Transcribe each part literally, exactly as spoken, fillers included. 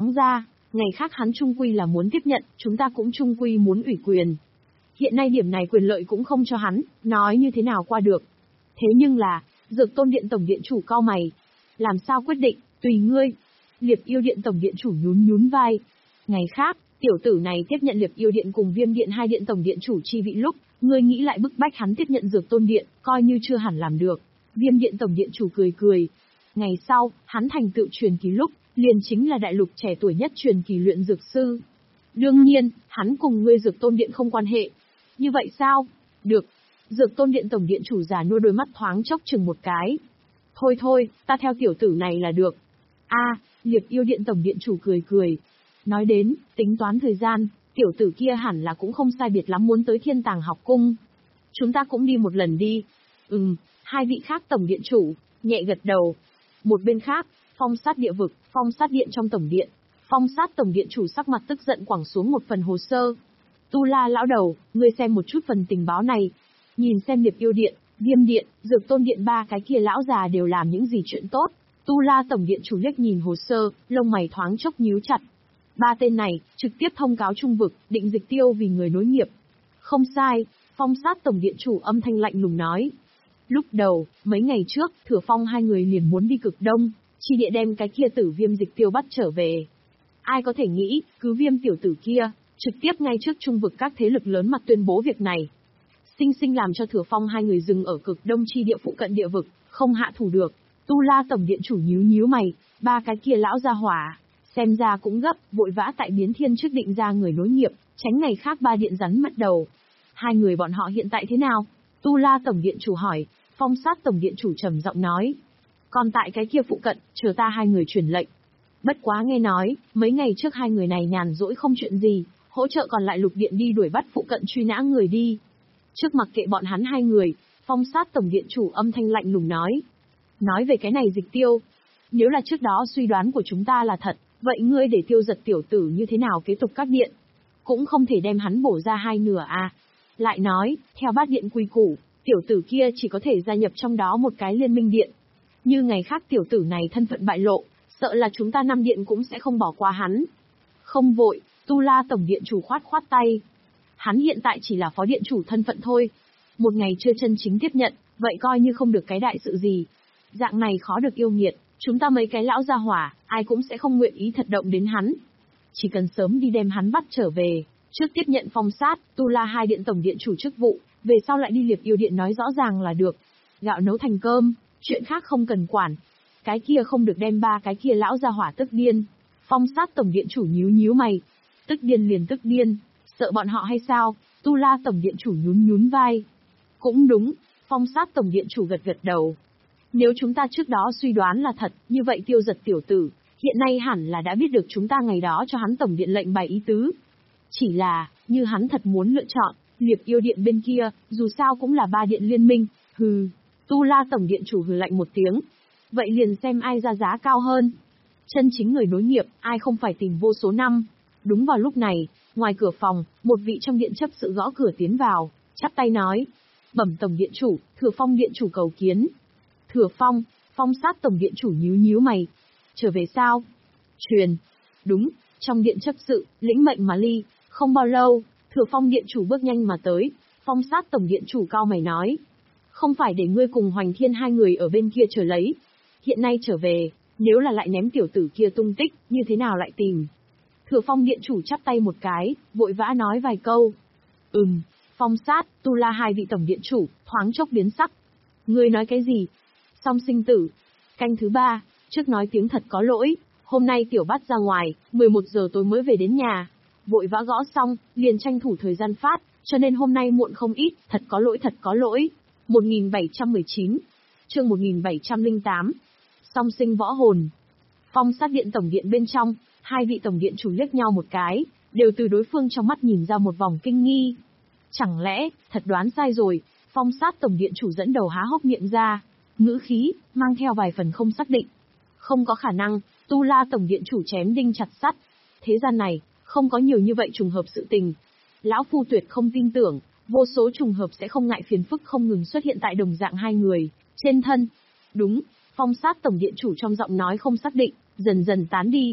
ra, ngày khác hắn trung quy là muốn tiếp nhận, chúng ta cũng trung quy muốn ủy quyền. Hiện nay điểm này quyền lợi cũng không cho hắn, nói như thế nào qua được. Thế nhưng là, Dược Tôn Điện Tổng Điện Chủ cau mày. Làm sao quyết định, tùy ngươi. Liệp Yêu Điện Tổng Điện Chủ nhún nhún vai. Ngày khác, tiểu tử này tiếp nhận Liệp Yêu Điện cùng Viêm Điện hai điện Tổng Điện Chủ chi vị lúc, ngươi nghĩ lại bức bách hắn tiếp nhận Dược Tôn Điện, coi như chưa hẳn làm được. Viêm Điện Tổng Điện Chủ cười cười. Ngày sau, hắn thành tựu truyền kỳ lúc, liền chính là đại lục trẻ tuổi nhất truyền kỳ luyện dược sư. Đương nhiên, hắn cùng ngươi Dược Tôn Điện không quan hệ. Như vậy sao? Được. Dược Tôn Điện Tổng Điện Chủ già nua đôi mắt thoáng chốc chừng một cái. Thôi thôi, ta theo tiểu tử này là được. A, à, Liệp Yêu Điện Tổng Điện Chủ cười cười. Nói đến, tính toán thời gian, tiểu tử kia hẳn là cũng không sai biệt lắm muốn tới Thiên Tàng học cung. Chúng ta cũng đi một lần đi. Ừm, hai vị khác Tổng Điện Chủ, nhẹ gật đầu. Một bên khác, Phong Sát Địa Vực, Phong Sát Điện trong Tổng Điện. Phong Sát Tổng Điện Chủ sắc mặt tức giận quẳng xuống một phần hồ sơ. Tu La lão đầu, ngươi xem một chút phần tình báo này. Nhìn xem Liệp Yêu Điện, Viêm Điện, Dược Tôn Điện ba cái kia lão già đều làm những gì chuyện tốt. Tu La Tổng Điện Chủ liếc nhìn hồ sơ, lông mày thoáng chốc nhíu chặt. Ba tên này, trực tiếp thông cáo trung vực, định dịch tiêu vì người nối nghiệp. Không sai, Phong Sát Tổng Điện Chủ âm thanh lạnh lùng nói. Lúc đầu, mấy ngày trước, Thừa Phong hai người liền muốn đi cực đông, chi địa đem cái kia tử Viêm dịch tiêu bắt trở về. Ai có thể nghĩ, cứ Viêm tiểu tử kia, trực tiếp ngay trước trung vực các thế lực lớn mặt tuyên bố việc này. Sinh sinh làm cho Thừa Phong hai người dừng ở cực đông chi địa phụ cận địa vực, không hạ thủ được. Tu La Tổng Điện Chủ nhíu nhíu mày, ba cái kia lão gia hỏa, xem ra cũng gấp, vội vã tại biến thiên trước định ra người nối nghiệp, tránh ngày khác ba điện rắn mất đầu. Hai người bọn họ hiện tại thế nào? Tu La Tổng Điện Chủ hỏi. Phong Sát Tổng Điện Chủ trầm giọng nói. Còn tại cái kia phụ cận, chờ ta hai người truyền lệnh. Bất quá nghe nói, mấy ngày trước hai người này nhàn rỗi không chuyện gì, hỗ trợ còn lại lục điện đi đuổi bắt phụ cận truy nã người đi. Trước mặc kệ bọn hắn hai người, Phong Sát Tổng Điện Chủ âm thanh lạnh lùng nói. Nói về cái này dịch tiêu. Nếu là trước đó suy đoán của chúng ta là thật, vậy ngươi để tiêu giật tiểu tử như thế nào kế tục các điện? Cũng không thể đem hắn bổ ra hai nửa à. Lại nói, theo bát điện quy củ, tiểu tử kia chỉ có thể gia nhập trong đó một cái liên minh điện. Như ngày khác tiểu tử này thân phận bại lộ, sợ là chúng ta năm điện cũng sẽ không bỏ qua hắn. Không vội, Tu La Tổng Điện Chủ khoát khoát tay. Hắn hiện tại chỉ là phó điện chủ thân phận thôi. Một ngày chưa chân chính tiếp nhận, vậy coi như không được cái đại sự gì. Dạng này khó được yêu nghiệt, chúng ta mấy cái lão gia hỏa, ai cũng sẽ không nguyện ý thật động đến hắn. Chỉ cần sớm đi đem hắn bắt trở về, trước tiếp nhận Phong Sát, Tu La hai điện Tổng Điện Chủ chức vụ, về sau lại đi Liệp Yêu Điện nói rõ ràng là được. Gạo nấu thành cơm, chuyện khác không cần quản. Cái kia không được đem ba cái kia lão gia hỏa tức điên. Phong Sát Tổng Điện Chủ nhíu nhíu mày. Tức điên liền tức điên, sợ bọn họ hay sao? Tu La Tổng Điện Chủ nhún nhún vai. Cũng đúng, Phong Sát Tổng Điện Chủ gật gật đầu. Nếu chúng ta trước đó suy đoán là thật, như vậy tiêu giật tiểu tử, hiện nay hẳn là đã biết được chúng ta ngày đó cho hắn Tổng Điện lệnh bày ý tứ. Chỉ là, như hắn thật muốn lựa chọn, Liệp Yêu Điện bên kia, dù sao cũng là ba điện liên minh, hừ. Tu La Tổng Điện Chủ hừ lạnh một tiếng. Vậy liền xem ai ra giá cao hơn. Chân chính người nối nghiệp, ai không phải tìm vô số năm. Đúng vào lúc này, ngoài cửa phòng, một vị trong điện chấp sự gõ cửa tiến vào, chắp tay nói. Bẩm Tổng Điện Chủ, Thừa Phong Điện Chủ cầu kiến. Thừa Phong, Phong Sát Tổng Điện Chủ nhíu nhíu mày. Trở về sao? Truyền. Đúng, trong điện chấp sự, lĩnh mệnh mà ly. Không bao lâu, Thừa Phong Điện Chủ bước nhanh mà tới. Phong Sát Tổng Điện Chủ cao mày nói. Không phải để ngươi cùng Hoành Thiên hai người ở bên kia chờ lấy. Hiện nay trở về, nếu là lại ném tiểu tử kia tung tích, như thế nào lại tìm? Thừa Phong Điện Chủ chắp tay một cái, vội vã nói vài câu. Ừm, Phong Sát, Tu La hai vị Tổng Điện Chủ, thoáng chốc biến sắc. Ngươi nói cái gì? Song sinh tử. Canh thứ ba, trước nói tiếng thật có lỗi, hôm nay tiểu bắt ra ngoài, mười một giờ tối mới về đến nhà. Vội vã gõ xong, liền tranh thủ thời gian phát, cho nên hôm nay muộn không ít, thật có lỗi thật có lỗi. một nghìn bảy trăm mười chín, chương một nghìn bảy trăm lẻ tám, song sinh võ hồn. Phong Sát Điện Tổng Điện bên trong, hai vị Tổng Điện Chủ liếc nhau một cái, đều từ đối phương trong mắt nhìn ra một vòng kinh nghi. Chẳng lẽ, thật đoán sai rồi, Phong Sát Tổng Điện Chủ dẫn đầu há hốc miệng ra, ngữ khí, mang theo vài phần không xác định. Không có khả năng, Tu La Tổng Điện Chủ chém đinh chặt sắt. Thế gian này, không có nhiều như vậy trùng hợp sự tình. Lão Phu tuyệt không tin tưởng, vô số trùng hợp sẽ không ngại phiền phức không ngừng xuất hiện tại đồng dạng hai người, trên thân. Đúng, Phong Sát Tổng Điện Chủ trong giọng nói không xác định, dần dần tán đi.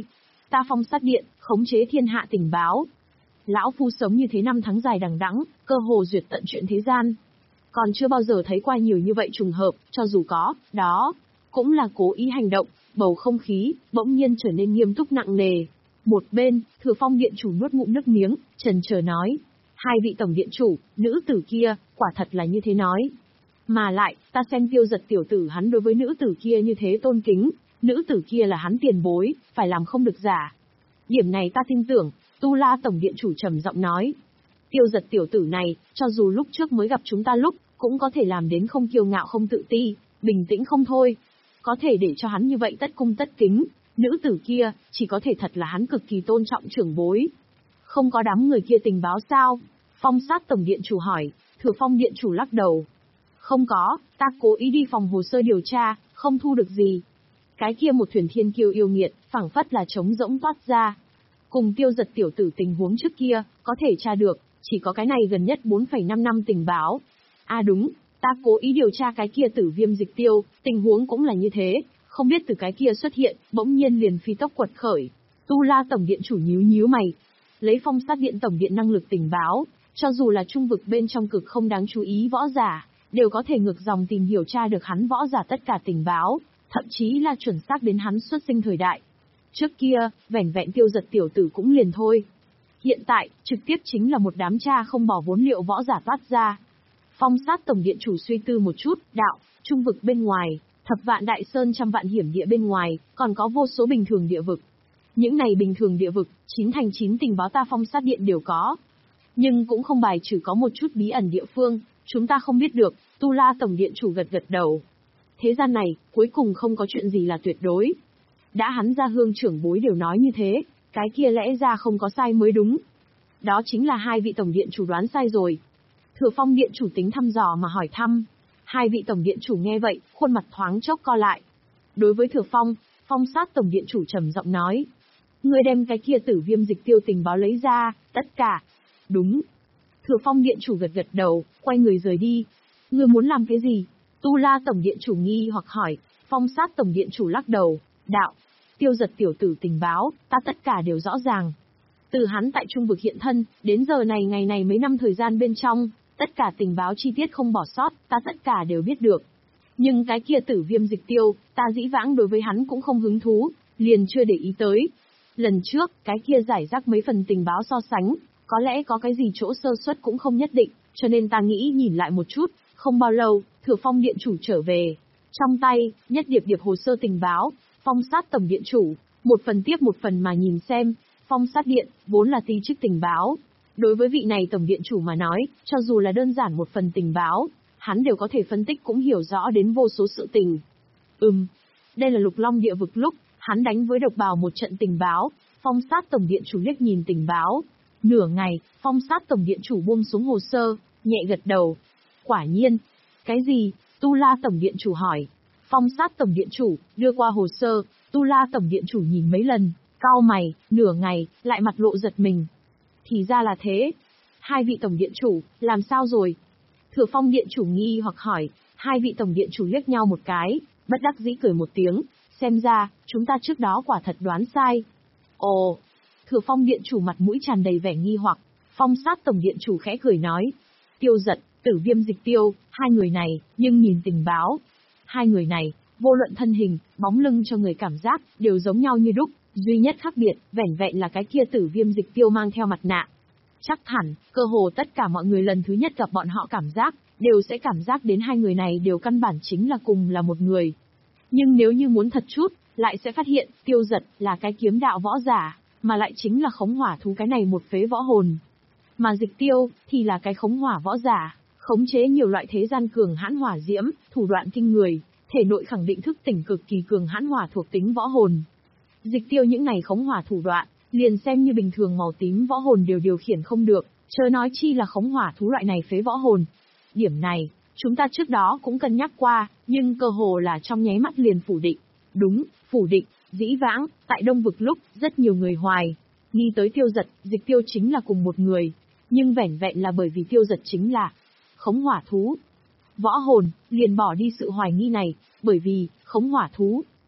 ta Phong Sát Điện, khống chế thiên hạ tình báo. Lão phu sống như thế năm tháng dài đằng đẵng, cơ hồ duyệt tận chuyện thế gian. Còn chưa bao giờ thấy qua nhiều như vậy trùng hợp, cho dù có, đó, cũng là cố ý hành động, bầu không khí, bỗng nhiên trở nên nghiêm túc nặng nề. Một bên, Thừa Phong Điện chủ nuốt ngụm nước miếng, trần chờ nói. Hai vị tổng điện chủ, nữ tử kia, quả thật là như thế nói. Mà lại, ta xem Tiêu Giật tiểu tử hắn đối với nữ tử kia như thế tôn kính, nữ tử kia là hắn tiền bối, phải làm không được giả. Điểm này ta tin tưởng, Tu La tổng điện chủ trầm giọng nói. Tiêu Giật tiểu tử này, cho dù lúc trước mới gặp chúng ta lúc, cũng có thể làm đến không kiêu ngạo không tự ti, bình tĩnh không thôi. Có thể để cho hắn như vậy tất cung tất kính, nữ tử kia, chỉ có thể thật là hắn cực kỳ tôn trọng trưởng bối. Không có đám người kia tình báo sao? Phong Sát tổng điện chủ hỏi. Thừa Phong điện chủ lắc đầu. Không có, ta cố ý đi phòng hồ sơ điều tra, không thu được gì. Cái kia một thuyền thiên kiêu yêu nghiệt, phảng phất là trống rỗng toát ra. Cùng Tiêu Giật tiểu tử tình huống trước kia, có thể tra được, chỉ có cái này gần nhất bốn phẩy năm năm tình báo. À đúng, ta cố ý điều tra cái kia Tử Viêm Dịch Tiêu, tình huống cũng là như thế, không biết từ cái kia xuất hiện, bỗng nhiên liền phi tốc quật khởi. Tu La tổng điện chủ nhíu nhíu mày. Lấy Phong Sát Điện tổng điện năng lực tình báo, cho dù là trung vực bên trong cực không đáng chú ý võ giả, đều có thể ngược dòng tìm hiểu tra được hắn võ giả tất cả tình báo, thậm chí là chuẩn xác đến hắn xuất sinh thời đại. Trước kia, vẻn vẹn Tiêu Giật tiểu tử cũng liền thôi. Hiện tại, trực tiếp chính là một đám cha không bỏ vốn liệu võ giả toát ra. Phong Sát tổng điện chủ suy tư một chút, đạo, trung vực bên ngoài, thập vạn đại sơn trăm vạn hiểm địa bên ngoài, còn có vô số bình thường địa vực. Những này bình thường địa vực, chín thành chín tình báo ta Phong Sát Điện đều có. Nhưng cũng không bài trừ có một chút bí ẩn địa phương, chúng ta không biết được. Tu La tổng điện chủ gật gật đầu. Thế gian này, cuối cùng không có chuyện gì là tuyệt đối. Đã hắn ra hương trưởng bối đều nói như thế, cái kia lẽ ra không có sai mới đúng. Đó chính là hai vị tổng điện chủ đoán sai rồi. Thừa Phong điện chủ tính thăm dò mà hỏi thăm. Hai vị tổng điện chủ nghe vậy, khuôn mặt thoáng chốc co lại. Đối với Thừa Phong, Phong Sát tổng điện chủ trầm giọng nói. Ngươi đem cái kia Tử Viêm Dịch Tiêu tình báo lấy ra, tất cả. Đúng. Thừa Phong điện chủ gật gật đầu, quay người rời đi. Ngươi muốn làm cái gì? Tu La tổng điện chủ nghi hoặc hỏi. Phong Sát tổng điện chủ lắc đầu, đạo. Tiêu Giật tiểu tử tình báo, ta tất cả đều rõ ràng. Từ hắn tại trung vực hiện thân, đến giờ này ngày này mấy năm thời gian bên trong, tất cả tình báo chi tiết không bỏ sót, ta tất cả đều biết được. Nhưng cái kia Tử Viêm Dịch Tiêu, ta dĩ vãng đối với hắn cũng không hứng thú, liền chưa để ý tới. Lần trước, cái kia giải rác mấy phần tình báo so sánh, có lẽ có cái gì chỗ sơ suất cũng không nhất định, cho nên ta nghĩ nhìn lại một chút, không bao lâu, Thừa Phong điện chủ trở về. Trong tay, nhất điệp điệp hồ sơ tình báo, Phong Sát tổng điện chủ, một phần tiếp một phần mà nhìn xem, Phong Sát Điện, vốn là ti chức tình báo. Đối với vị này tổng điện chủ mà nói, cho dù là đơn giản một phần tình báo, hắn đều có thể phân tích cũng hiểu rõ đến vô số sự tình. Ừm, đây là Lục Long địa vực lúc, hắn đánh với độc bào một trận tình báo, Phong Sát tổng điện chủ liếc nhìn tình báo. Nửa ngày, Phong Sát tổng điện chủ buông xuống hồ sơ, nhẹ gật đầu. Quả nhiên. Cái gì? Tu La tổng điện chủ hỏi. Phong Sát tổng điện chủ, đưa qua hồ sơ, Tu La tổng điện chủ nhìn mấy lần, cau mày, nửa ngày, lại mặt lộ giật mình. Thì ra là thế. Hai vị tổng điện chủ, làm sao rồi? Thừa Phong điện chủ nghi hoặc hỏi, hai vị tổng điện chủ liếc nhau một cái, bất đắc dĩ cười một tiếng, xem ra, chúng ta trước đó quả thật đoán sai. Ồ! Thừa Phong điện chủ mặt mũi tràn đầy vẻ nghi hoặc, Phong Sát tổng điện chủ khẽ cười nói. Tiêu Giật, Tử Viêm Dịch Tiêu, hai người này, nhưng nhìn tình báo. Hai người này, vô luận thân hình, bóng lưng cho người cảm giác, đều giống nhau như đúc, duy nhất khác biệt, vẻn vẹn là cái kia Tử Viêm Dịch Tiêu mang theo mặt nạ. Chắc hẳn, cơ hồ tất cả mọi người lần thứ nhất gặp bọn họ cảm giác, đều sẽ cảm giác đến hai người này đều căn bản chính là cùng là một người. Nhưng nếu như muốn thật chút, lại sẽ phát hiện, Tiêu Giật là cái kiếm đạo võ giả, mà lại chính là khống hỏa thú cái này một phế võ hồn. Mà Dịch Tiêu, thì là cái khống hỏa võ giả, khống chế nhiều loại thế gian cường hãn hỏa diễm, thủ đoạn kinh người, thể nội khẳng định thức tỉnh cực kỳ cường hãn hỏa thuộc tính võ hồn. Dịch Tiêu những này khống hỏa thủ đoạn, liền xem như bình thường màu tím võ hồn đều điều khiển không được, chớ nói chi là khống hỏa thú loại này phế võ hồn. Điểm này, chúng ta trước đó cũng cân nhắc qua, nhưng cơ hồ là trong nháy mắt liền phủ định. Đúng, phủ định, dĩ vãng, tại Đông Vực lúc, rất nhiều người hoài nghi tới Tiêu Giật, Dịch Tiêu chính là cùng một người, nhưng vẻn vẹn là bởi vì Tiêu Giật chính là khống hỏa thú. Võ hồn, liền bỏ đi sự hoài nghi này, bởi vì, khống hỏa thú,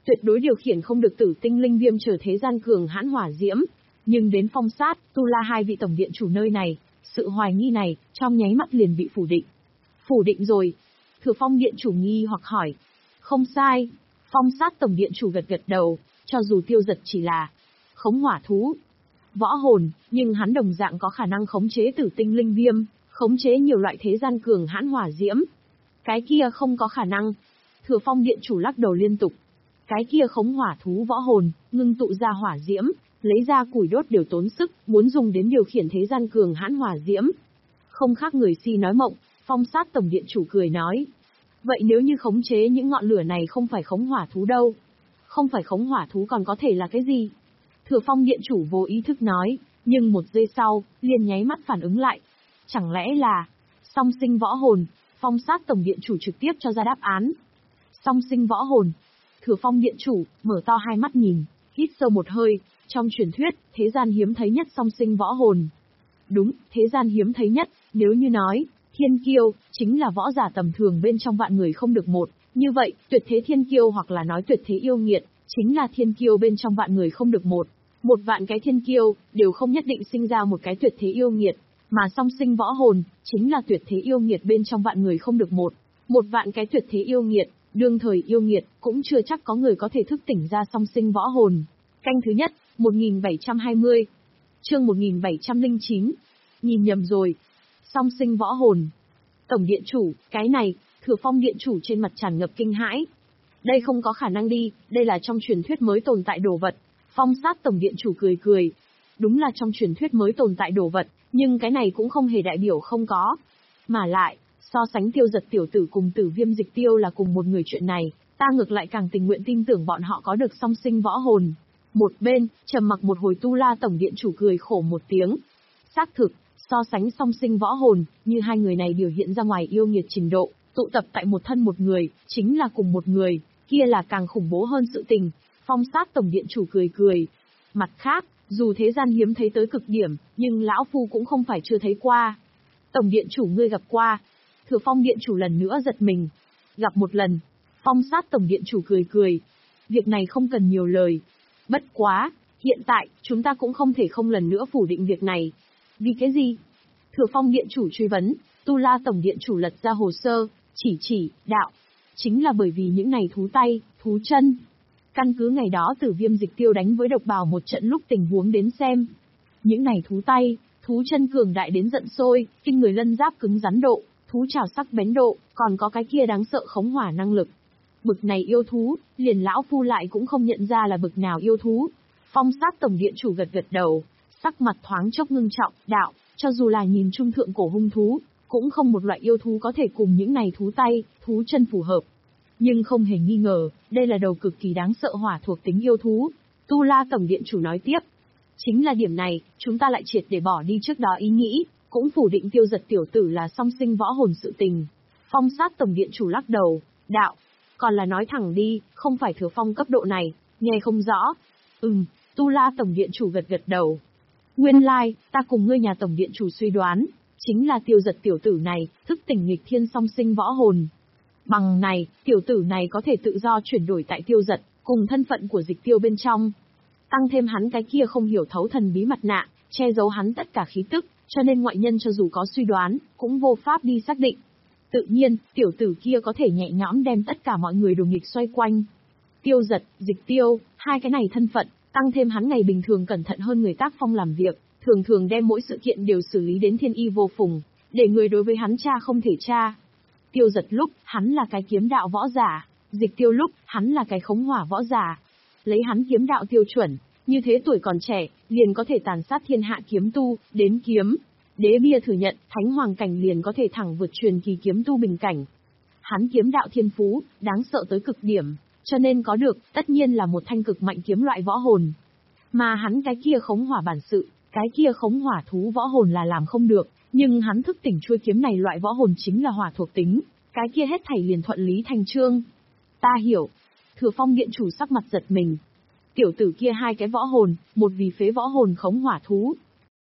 tuyệt đối điều khiển không được tử tinh linh viêm trở thế gian cường hãn hỏa diễm. Nhưng đến Phong Sát, Tu La hai vị tổng điện chủ nơi này, sự hoài nghi này, trong nháy mắt liền bị phủ định. Phủ định rồi. Thừa Phong điện chủ nghi hoặc hỏi. Không sai. Phong Sát tổng điện chủ gật gật đầu, cho dù Tiêu Giật chỉ là khống hỏa thú, võ hồn, nhưng hắn đồng dạng có khả năng khống chế tử tinh linh viêm, khống chế nhiều loại thế gian cường hãn hỏa diễm. Cái kia không có khả năng. Thừa Phong điện chủ lắc đầu liên tục. Cái kia khống hỏa thú võ hồn, ngưng tụ ra hỏa diễm, lấy ra củi đốt đều tốn sức, muốn dùng đến điều khiển thế gian cường hãn hỏa diễm. Không khác người si nói mộng, Phong Sát tổng điện chủ cười nói. Vậy nếu như khống chế những ngọn lửa này không phải khống hỏa thú đâu? Không phải khống hỏa thú còn có thể là cái gì? Thừa Phong điện chủ vô ý thức nói, nhưng một giây sau, liền nháy mắt phản ứng lại. Chẳng lẽ là song sinh võ hồn? Phong Sát tổng điện chủ trực tiếp cho ra đáp án. Song sinh võ hồn. Thừa Phong điện chủ mở to hai mắt nhìn, hít sâu một hơi. Trong truyền thuyết, thế gian hiếm thấy nhất song sinh võ hồn. Đúng, thế gian hiếm thấy nhất. Nếu như nói thiên kiêu chính là võ giả tầm thường bên trong vạn người không được một, như vậy tuyệt thế thiên kiêu hoặc là nói tuyệt thế yêu nghiệt chính là thiên kiêu bên trong vạn người không được một. Một vạn cái thiên kiêu đều không nhất định sinh ra một cái tuyệt thế yêu nghiệt, mà song sinh võ hồn chính là tuyệt thế yêu nghiệt bên trong vạn người không được một. Một vạn cái tuyệt thế yêu nghiệt, đương thời yêu nghiệt cũng chưa chắc có người có thể thức tỉnh ra song sinh võ hồn. Canh thứ nhất, một nghìn bảy trăm hai mươi. Chương một nghìn bảy trăm lẻ chín. Nhìn nhầm rồi. Song sinh võ hồn. Tổng điện chủ, cái này, Thừa Phong điện chủ trên mặt tràn ngập kinh hãi. Đây không có khả năng đi, đây là trong truyền thuyết mới tồn tại đồ vật. Phong Sát tổng điện chủ cười cười. Đúng là trong truyền thuyết mới tồn tại đồ vật, nhưng cái này cũng không hề đại biểu không có. Mà lại, so sánh Tiêu Giật tiểu tử cùng Tử Viêm Dịch Tiêu là cùng một người chuyện này, ta ngược lại càng tình nguyện tin tưởng bọn họ có được song sinh võ hồn. Một bên, trầm mặc một hồi Tu La tổng điện chủ cười khổ một tiếng. Xác thực, so sánh song sinh võ hồn, như hai người này biểu hiện ra ngoài yêu nghiệt trình độ, tụ tập tại một thân một người, chính là cùng một người, kia là càng khủng bố hơn sự tình. Phong Sát tổng điện chủ cười cười. Mặt khác, dù thế gian hiếm thấy tới cực điểm, nhưng lão phu cũng không phải chưa thấy qua. Tổng điện chủ ngươi gặp qua. Thừa Phong điện chủ lần nữa giật mình. Gặp một lần. Phong Sát tổng điện chủ cười cười. Việc này không cần nhiều lời. Bất quá, hiện tại, chúng ta cũng không thể không lần nữa phủ định việc này. Vì cái gì? Thừa Phong điện chủ truy vấn. Tu La tổng điện chủ lật ra hồ sơ, chỉ chỉ, đạo. Chính là bởi vì những này thú tay, thú chân. Căn cứ ngày đó Tử Viêm Dịch Tiêu đánh với độc bào một trận lúc tình huống đến xem. Những này thú tay, thú chân cường đại đến giận sôi, kinh người lân giáp cứng rắn độ, thú trảo sắc bén độ, còn có cái kia đáng sợ khống hỏa năng lực. Bực này yêu thú, liền lão phu lại cũng không nhận ra là bực nào yêu thú. Phong Sát tổng điện chủ gật gật đầu, sắc mặt thoáng chốc ngưng trọng, đạo, cho dù là nhìn trung thượng cổ hung thú, cũng không một loại yêu thú có thể cùng những này thú tay, thú chân phù hợp. Nhưng không hề nghi ngờ, đây là đầu cực kỳ đáng sợ hỏa thuộc tính yêu thú. Tu La tổng điện chủ nói tiếp. Chính là điểm này, chúng ta lại triệt để bỏ đi trước đó ý nghĩ, cũng phủ định Tiêu Giật tiểu tử là song sinh võ hồn sự tình. Phong Sát tổng điện chủ lắc đầu, đạo, còn là nói thẳng đi, không phải Thừa Phong cấp độ này, nghe không rõ. Ừm, Tu La tổng điện chủ gật gật đầu. Nguyên lai, like, ta cùng ngươi nhà tổng điện chủ suy đoán, chính là Tiêu Giật tiểu tử này, thức tỉnh nghịch thiên song sinh võ hồn. Bằng này, tiểu tử này có thể tự do chuyển đổi tại Tiêu Giật, cùng thân phận của Dịch Tiêu bên trong. Tăng thêm hắn cái kia không hiểu thấu thần bí mặt nạ, che giấu hắn tất cả khí tức, cho nên ngoại nhân cho dù có suy đoán, cũng vô pháp đi xác định. Tự nhiên, tiểu tử kia có thể nhẹ nhõm đem tất cả mọi người đồ nghịch xoay quanh. Tiêu Giật, Dịch Tiêu, hai cái này thân phận, tăng thêm hắn ngày bình thường cẩn thận hơn người tác phong làm việc, thường thường đem mỗi sự kiện đều xử lý đến thiên y vô phùng, để người đối với hắn tra không thể tra. Tiêu Giật lúc, hắn là cái kiếm đạo võ giả, Dịch Tiêu lúc, hắn là cái khống hỏa võ giả. Lấy hắn kiếm đạo tiêu chuẩn, như thế tuổi còn trẻ, liền có thể tàn sát thiên hạ kiếm tu, đến kiếm. Đế bia thừa nhận, thánh hoàng cảnh liền có thể thẳng vượt truyền kỳ kiếm tu bình cảnh. Hắn kiếm đạo thiên phú, đáng sợ tới cực điểm, cho nên có được, tất nhiên là một thanh cực mạnh kiếm loại võ hồn. Mà hắn cái kia khống hỏa bản sự, cái kia khống hỏa thú võ hồn là làm không được, nhưng hắn thức tỉnh chuôi kiếm này loại võ hồn chính là hỏa thuộc tính, cái kia hết thảy liền thuận lý thành chương. Ta hiểu. Thừa Phong điện chủ sắc mặt giật mình. Tiểu tử kia hai cái võ hồn, một vì phế võ hồn khống hỏa thú.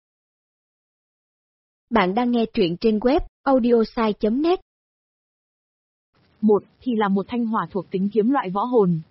Bạn đang nghe truyện trên web audiosai chấm net. Một thì là một thanh hỏa thuộc tính kiếm loại võ hồn.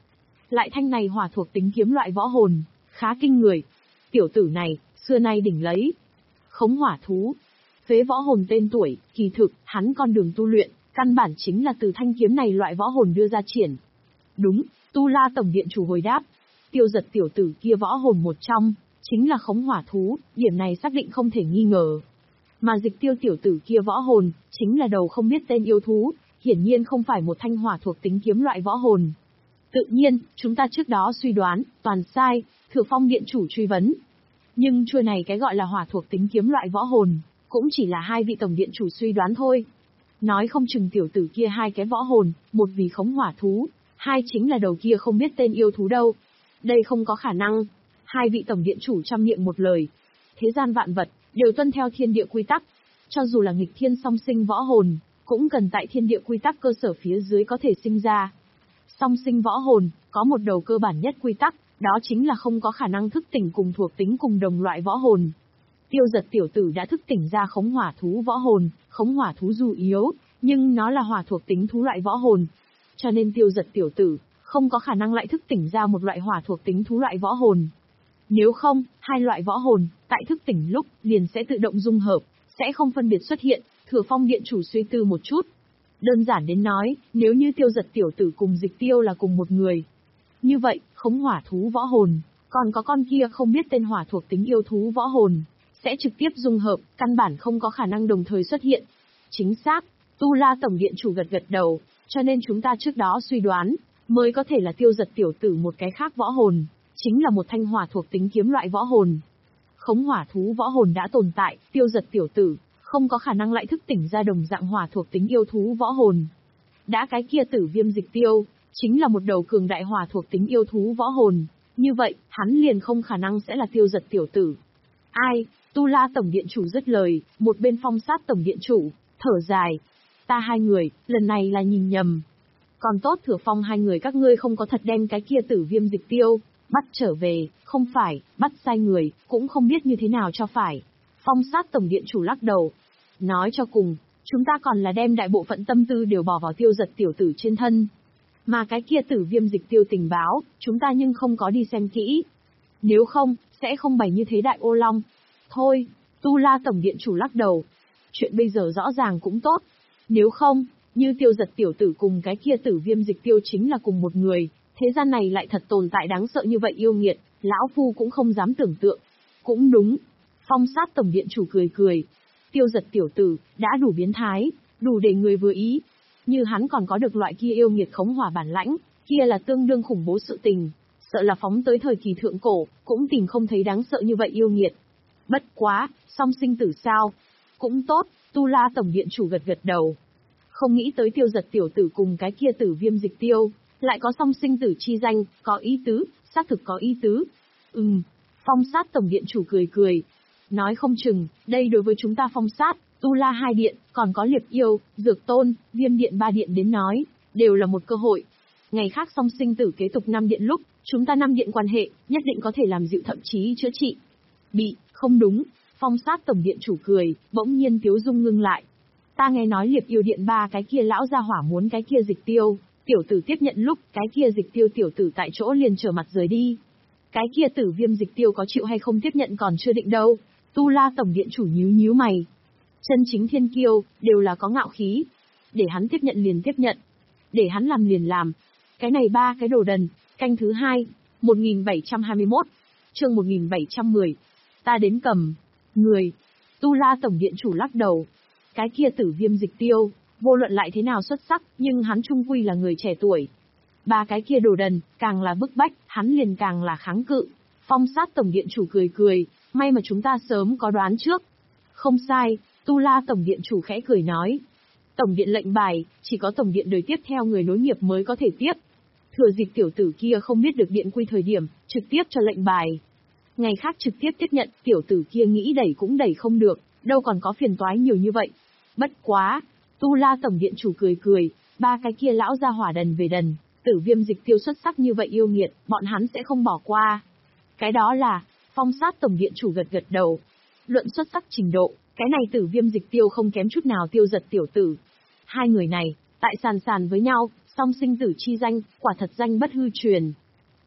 lại thanh này hỏa thuộc tính kiếm loại võ hồn, khá kinh người. Tiểu tử này, xưa nay đỉnh lấy. Khống hỏa thú. Phế võ hồn tên tuổi, kỳ thực, hắn con đường tu luyện, căn bản chính là từ thanh kiếm này loại võ hồn đưa ra triển. Đúng, Tu La Tổng Điện chủ hồi đáp. Tiêu Giật tiểu tử kia võ hồn một trong, chính là khống hỏa thú, điểm này xác định không thể nghi ngờ. Mà Dịch Tiêu tiểu tử kia võ hồn, chính là đầu không biết tên yêu thú, hiển nhiên không phải một thanh hỏa thuộc tính kiếm loại võ hồn. Tự nhiên, chúng ta trước đó suy đoán, toàn sai, Thừa Phong Điện chủ truy vấn. Nhưng chuôi này cái gọi là hỏa thuộc tính kiếm loại võ hồn, cũng chỉ là hai vị tổng điện chủ suy đoán thôi. Nói không chừng tiểu tử kia hai cái võ hồn, một vì khống hỏa thú, hai chính là đầu kia không biết tên yêu thú đâu. Đây không có khả năng. Hai vị tổng điện chủ trăm miệng một lời. Thế gian vạn vật, đều tuân theo thiên địa quy tắc. Cho dù là nghịch thiên song sinh võ hồn, cũng cần tại thiên địa quy tắc cơ sở phía dưới có thể sinh ra. Song sinh võ hồn, có một đầu cơ bản nhất quy tắc, đó chính là không có khả năng thức tỉnh cùng thuộc tính cùng đồng loại võ hồn. Tiêu Giật tiểu tử đã thức tỉnh ra khống hỏa thú võ hồn, khống hỏa thú dù yếu, nhưng nó là hỏa thuộc tính thú loại võ hồn. Cho nên Tiêu Giật tiểu tử, không có khả năng lại thức tỉnh ra một loại hỏa thuộc tính thú loại võ hồn. Nếu không, hai loại võ hồn, tại thức tỉnh lúc, liền sẽ tự động dung hợp, sẽ không phân biệt xuất hiện. Thừa Phong Điện chủ suy tư một chút. Đơn giản đến nói, nếu như Tiêu Giật tiểu tử cùng Dịch Tiêu là cùng một người. Như vậy, khống hỏa thú võ hồn, còn có con kia không biết tên hỏa thuộc tính yêu thú võ hồn, sẽ trực tiếp dung hợp, căn bản không có khả năng đồng thời xuất hiện. Chính xác, Tu La Tổng Điện chủ gật gật đầu, cho nên chúng ta trước đó suy đoán, mới có thể là Tiêu Giật tiểu tử một cái khác võ hồn, chính là một thanh hỏa thuộc tính kiếm loại võ hồn. Khống hỏa thú võ hồn đã tồn tại, Tiêu Giật tiểu tử, không có khả năng lại thức tỉnh ra đồng dạng hỏa thuộc tính yêu thú võ hồn. Đã cái kia Tử Viêm Dịch Tiêu, chính là một đầu cường đại hỏa thuộc tính yêu thú võ hồn, như vậy, hắn liền không khả năng sẽ là Tiêu Giật tiểu tử. Ai? Tu La Tổng Điện chủ dứt lời, một bên Phong Sát Tổng Điện chủ, thở dài. Ta hai người, lần này là nhìn nhầm. Còn tốt Thừa Phong hai người các ngươi không có thật đem cái kia Tử Viêm Dịch Tiêu bắt trở về, không phải, bắt sai người, cũng không biết như thế nào cho phải. Phong Sát Tổng Điện chủ lắc đầu. Nói cho cùng, chúng ta còn là đem đại bộ phận tâm tư đều bỏ vào Tiêu Giật tiểu tử trên thân. Mà cái kia Tử Viêm Dịch Tiêu tình báo, chúng ta nhưng không có đi xem kỹ. Nếu không, sẽ không bày như thế đại ô long. Thôi, Tu La Tổng Điện chủ lắc đầu. Chuyện bây giờ rõ ràng cũng tốt. Nếu không, như Tiêu Giật tiểu tử cùng cái kia Tử Viêm Dịch Tiêu chính là cùng một người, thế gian này lại thật tồn tại đáng sợ như vậy yêu nghiệt, lão phu cũng không dám tưởng tượng. Cũng đúng. Phong Sát Tổng Điện chủ cười cười. Tiêu Giật tiểu tử, đã đủ biến thái, đủ để người vừa ý. Như hắn còn có được loại kia yêu nghiệt khống hỏa bản lãnh, kia là tương đương khủng bố sự tình. Sợ là phóng tới thời kỳ thượng cổ, cũng tìm không thấy đáng sợ như vậy yêu nghiệt. Bất quá, song sinh tử sao? Cũng tốt, Tu La Tổng Điện chủ gật gật đầu. Không nghĩ tới Tiêu Giật tiểu tử cùng cái kia Tử Viêm Dịch Tiêu, lại có song sinh tử chi danh, có ý tứ, xác thực có ý tứ. Ừm, Phong Sát Tổng Điện chủ cười cười. Nói không chừng, đây đối với chúng ta Phong Sát, Tu La hai điện, còn có Liệp Yêu, Dược Tôn, Viêm Điện ba điện đến nói, đều là một cơ hội. Ngày khác song sinh tử kế tục năm điện lúc, chúng ta năm điện quan hệ, nhất định có thể làm dịu thậm chí chữa trị. Bị, không đúng, Phong Sát Tổng Điện chủ cười, bỗng nhiên Tiếu Dung ngưng lại. Ta nghe nói Liệp Yêu điện ba cái kia lão gia hỏa muốn cái kia Dịch Tiêu, tiểu tử tiếp nhận lúc, cái kia Dịch Tiêu tiểu tử tại chỗ liền trở mặt rời đi. Cái kia Tử Viêm Dịch Tiêu có chịu hay không tiếp nhận còn chưa định đâu. Tu La Tổng Điện chủ nhíu nhíu mày. Chân chính thiên kiêu, đều là có ngạo khí. Để hắn tiếp nhận liền tiếp nhận. Để hắn làm liền làm. Cái này ba cái đồ đần. Canh thứ hai, một nghìn bảy trăm hai mươi mốt, chương một nghìn bảy trăm mười. Ta đến cầm. Người. Tu La Tổng Điện chủ lắc đầu. Cái kia Tử Viêm Dịch Tiêu, vô luận lại thế nào xuất sắc, nhưng hắn trung quy là người trẻ tuổi. Ba cái kia đồ đần, càng là bức bách, hắn liền càng là kháng cự. Phong Sát Tổng Điện chủ cười cười, may mà chúng ta sớm có đoán trước. Không sai, Tu La Tổng Điện chủ khẽ cười nói. Tổng điện lệnh bài, chỉ có tổng điện đời tiếp theo người nối nghiệp mới có thể tiếp. Thừa dịp tiểu tử kia không biết được điện quy thời điểm, trực tiếp cho lệnh bài. Ngày khác trực tiếp tiếp nhận, tiểu tử kia nghĩ đẩy cũng đẩy không được, đâu còn có phiền toái nhiều như vậy. Bất quá, Tu La Tổng Điện chủ cười cười, ba cái kia lão gia hỏa đần về đần, Tử Viêm Dịch Tiêu xuất sắc như vậy yêu nghiệt, bọn hắn sẽ không bỏ qua. Cái đó là, Phong Sát Tổng Điện chủ gật gật đầu. Luận xuất sắc trình độ, cái này Tử Viêm Dịch Tiêu không kém chút nào Tiêu Giật tiểu tử. Hai người này, tại sàn sàn với nhau, song sinh tử chi danh, quả thật danh bất hư truyền.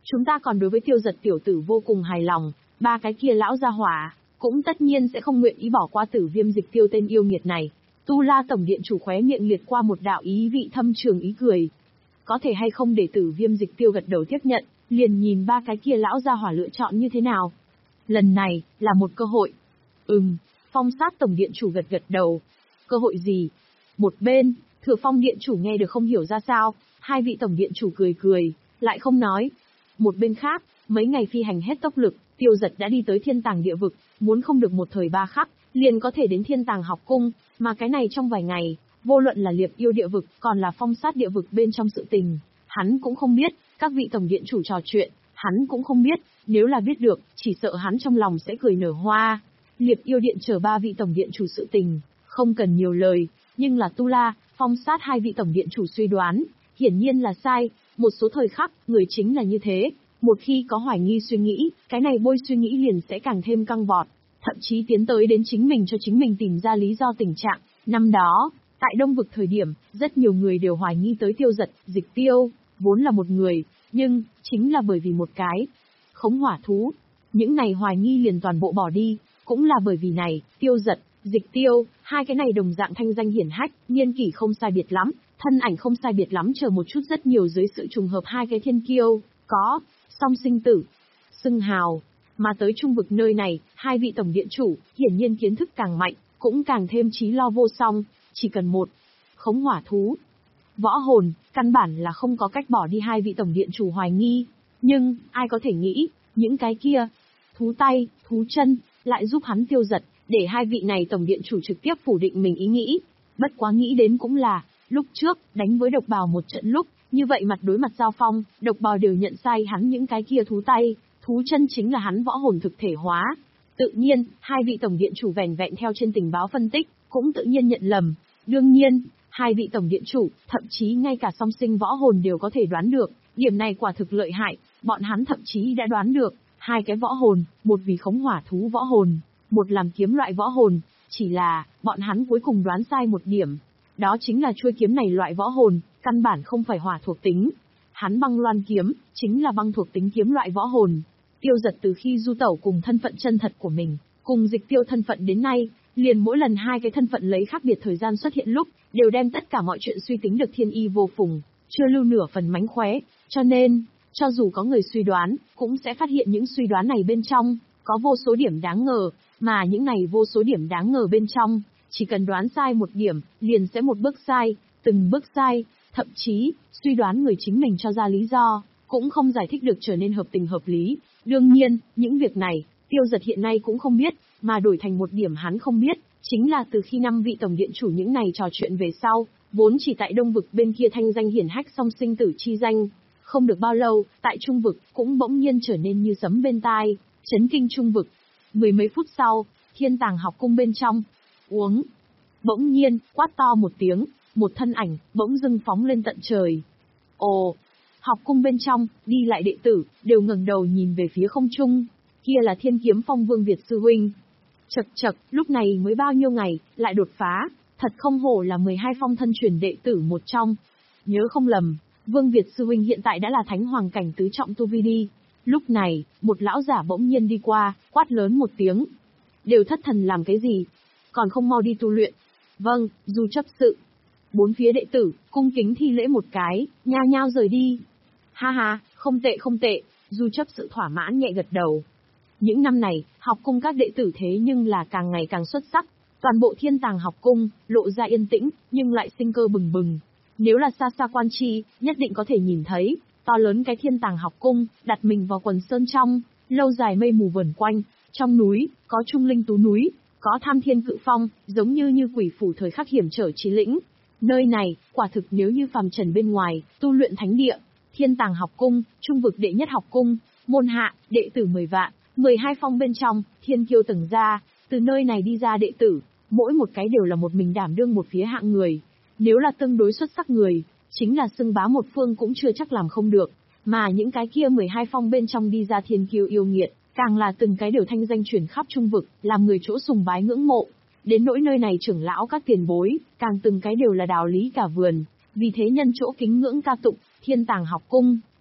Chúng ta còn đối với Tiêu Giật tiểu tử vô cùng hài lòng, ba cái kia lão gia hỏa, cũng tất nhiên sẽ không nguyện ý bỏ qua Tử Viêm Dịch Tiêu tên yêu nghiệt này. Tu La tổng điện chủ khóe miệng liệt qua một đạo ý vị thâm trường ý cười. Có thể hay không để Tử Viêm Dịch Tiêu gật đầu tiếp nhận, liền nhìn ba cái kia lão gia hỏa lựa chọn như thế nào. Lần này, là một cơ hội. Ừm, Phong Sát tổng điện chủ gật gật đầu. Cơ hội gì? Một bên, Thừa Phong điện chủ nghe được không hiểu ra sao, hai vị tổng điện chủ cười cười, lại không nói. Một bên khác, mấy ngày phi hành hết tốc lực, Tiêu Giật đã đi tới Thiên Tàng địa vực, muốn không được một thời ba khắc, liền có thể đến Thiên Tàng học cung, mà cái này trong vài ngày, vô luận là Liệp Yêu địa vực, còn là Phong Sát địa vực bên trong sự tình, hắn cũng không biết, các vị tổng điện chủ trò chuyện, hắn cũng không biết, nếu là biết được, chỉ sợ hắn trong lòng sẽ cười nở hoa. Liệp Yêu điện chờ ba vị tổng điện chủ sự tình, không cần nhiều lời, nhưng là Tu La, Phong Sát hai vị tổng điện chủ suy đoán, hiển nhiên là sai, một số thời khắc, người chính là như thế, một khi có hoài nghi suy nghĩ, cái này bôi suy nghĩ liền sẽ càng thêm căng vọt, thậm chí tiến tới đến chính mình cho chính mình tìm ra lý do tình trạng. Năm đó, tại Đông vực thời điểm, rất nhiều người đều hoài nghi tới Tiêu Giật, Dịch Tiêu, vốn là một người, nhưng, chính là bởi vì một cái khống hỏa thú. Những này hoài nghi liền toàn bộ bỏ đi, cũng là bởi vì này, Tiêu Giật, Dịch Tiêu, hai cái này đồng dạng thanh danh hiển hách, niên kỷ không sai biệt lắm, thân ảnh không sai biệt lắm, chờ một chút rất nhiều dưới sự trùng hợp hai cái thiên kiêu, có, song sinh tử, xưng hào. Mà tới trung vực nơi này, hai vị tổng điện chủ, hiển nhiên kiến thức càng mạnh, cũng càng thêm trí lo vô song, chỉ cần một khống hỏa thú. Võ hồn, căn bản là không có cách bỏ đi hai vị tổng điện chủ hoài nghi. Nhưng, ai có thể nghĩ, những cái kia, thú tay, thú chân, lại giúp hắn Tiêu Giật, để hai vị này tổng điện chủ trực tiếp phủ định mình ý nghĩ. Bất quá nghĩ đến cũng là, lúc trước, đánh với độc bào một trận lúc, như vậy mặt đối mặt giao phong, độc bào đều nhận sai hắn những cái kia thú tay, thú chân chính là hắn võ hồn thực thể hóa. Tự nhiên, hai vị tổng điện chủ vẻn vẹn theo trên tình báo phân tích, cũng tự nhiên nhận lầm. Đương nhiên, hai vị tổng điện chủ, thậm chí ngay cả song sinh võ hồn đều có thể đoán được, điểm này quả thực lợi hại, bọn hắn thậm chí đã đoán được, hai cái võ hồn, một vì khống hỏa thú võ hồn, một làm kiếm loại võ hồn, chỉ là, bọn hắn cuối cùng đoán sai một điểm. Đó chính là chuôi kiếm này loại võ hồn, căn bản không phải hỏa thuộc tính. Hắn băng loan kiếm, chính là băng thuộc tính kiếm loại võ hồn. Tiêu Giật từ khi du tẩu cùng thân phận chân thật của mình, cùng Dịch Tiêu thân phận đến nay, liền mỗi lần hai cái thân phận lấy khác biệt thời gian xuất hiện lúc, đều đem tất cả mọi chuyện suy tính được thiên y vô phùng, chưa lưu nửa phần mánh khóe, cho nên, cho dù có người suy đoán, cũng sẽ phát hiện những suy đoán này bên trong, có vô số điểm đáng ngờ, mà những này vô số điểm đáng ngờ bên trong, chỉ cần đoán sai một điểm, liền sẽ một bước sai, từng bước sai, thậm chí, suy đoán người chính mình cho ra lý do, cũng không giải thích được trở nên hợp tình hợp lý. Đương nhiên, những việc này, Tiêu Giật hiện nay cũng không biết, mà đổi thành một điểm hắn không biết, chính là từ khi năm vị tổng điện chủ những này trò chuyện về sau, vốn chỉ tại Đông vực bên kia thanh danh hiển hách song sinh tử chi danh, không được bao lâu, tại Trung vực cũng bỗng nhiên trở nên như sấm bên tai, chấn kinh Trung vực. Mười mấy phút sau, Thiên Tàng học cung bên trong, uống. Bỗng nhiên, quát to một tiếng, một thân ảnh, bỗng dưng phóng lên tận trời. Ồ! Học cung bên trong, đi lại đệ tử, đều ngẩng đầu nhìn về phía không trung. Kia là Thiên Kiếm Phong Vương Việt sư huynh. Chậc chậc, lúc này mới bao nhiêu ngày, lại đột phá, thật không hổ là mười hai phong thân truyền đệ tử một trong. Nhớ không lầm, Vương Việt sư huynh hiện tại đã là thánh hoàng cảnh tứ trọng tu vi đi. Lúc này, một lão giả bỗng nhiên đi qua, quát lớn một tiếng. Đều thất thần làm cái gì? Còn không mau đi tu luyện. Vâng, Du chấp sự. Bốn phía đệ tử, cung kính thi lễ một cái, nhao nhao rời đi. Ha ha, không tệ không tệ, Du chấp sự thỏa mãn nhẹ gật đầu. Những năm này, học cung các đệ tử thế nhưng là càng ngày càng xuất sắc. Toàn bộ Thiên Tàng học cung, lộ ra yên tĩnh, nhưng lại sinh cơ bừng bừng. Nếu là xa xa quan chi, nhất định có thể nhìn thấy, to lớn cái Thiên Tàng học cung, đặt mình vào quần sơn trong, lâu dài mây mù vần quanh, trong núi, có trung linh tú núi, có tham thiên cự phong, giống như như quỷ phủ thời khắc hiểm trở chí lĩnh. Nơi này, quả thực nếu như phàm trần bên ngoài, tu luyện thánh địa, Thiên Tàng học cung, trung vực đệ nhất học cung, môn hạ, đệ tử mười vạn, mười hai phong bên trong, thiên kiêu từng ra, từ nơi này đi ra đệ tử, mỗi một cái đều là một mình đảm đương một phía hạng người. Nếu là tương đối xuất sắc người, chính là xưng bá một phương cũng chưa chắc làm không được, mà những cái kia mười hai phong bên trong đi ra thiên kiêu yêu nghiệt, càng là từng cái đều thanh danh truyền khắp trung vực, làm người chỗ sùng bái ngưỡng mộ. Đến nỗi nơi này trưởng lão các tiền bối, càng từng cái đều là đạo lý cả vườn, vì thế nhân chỗ kính ngưỡng ca tụng, Thiên Tàng học cung,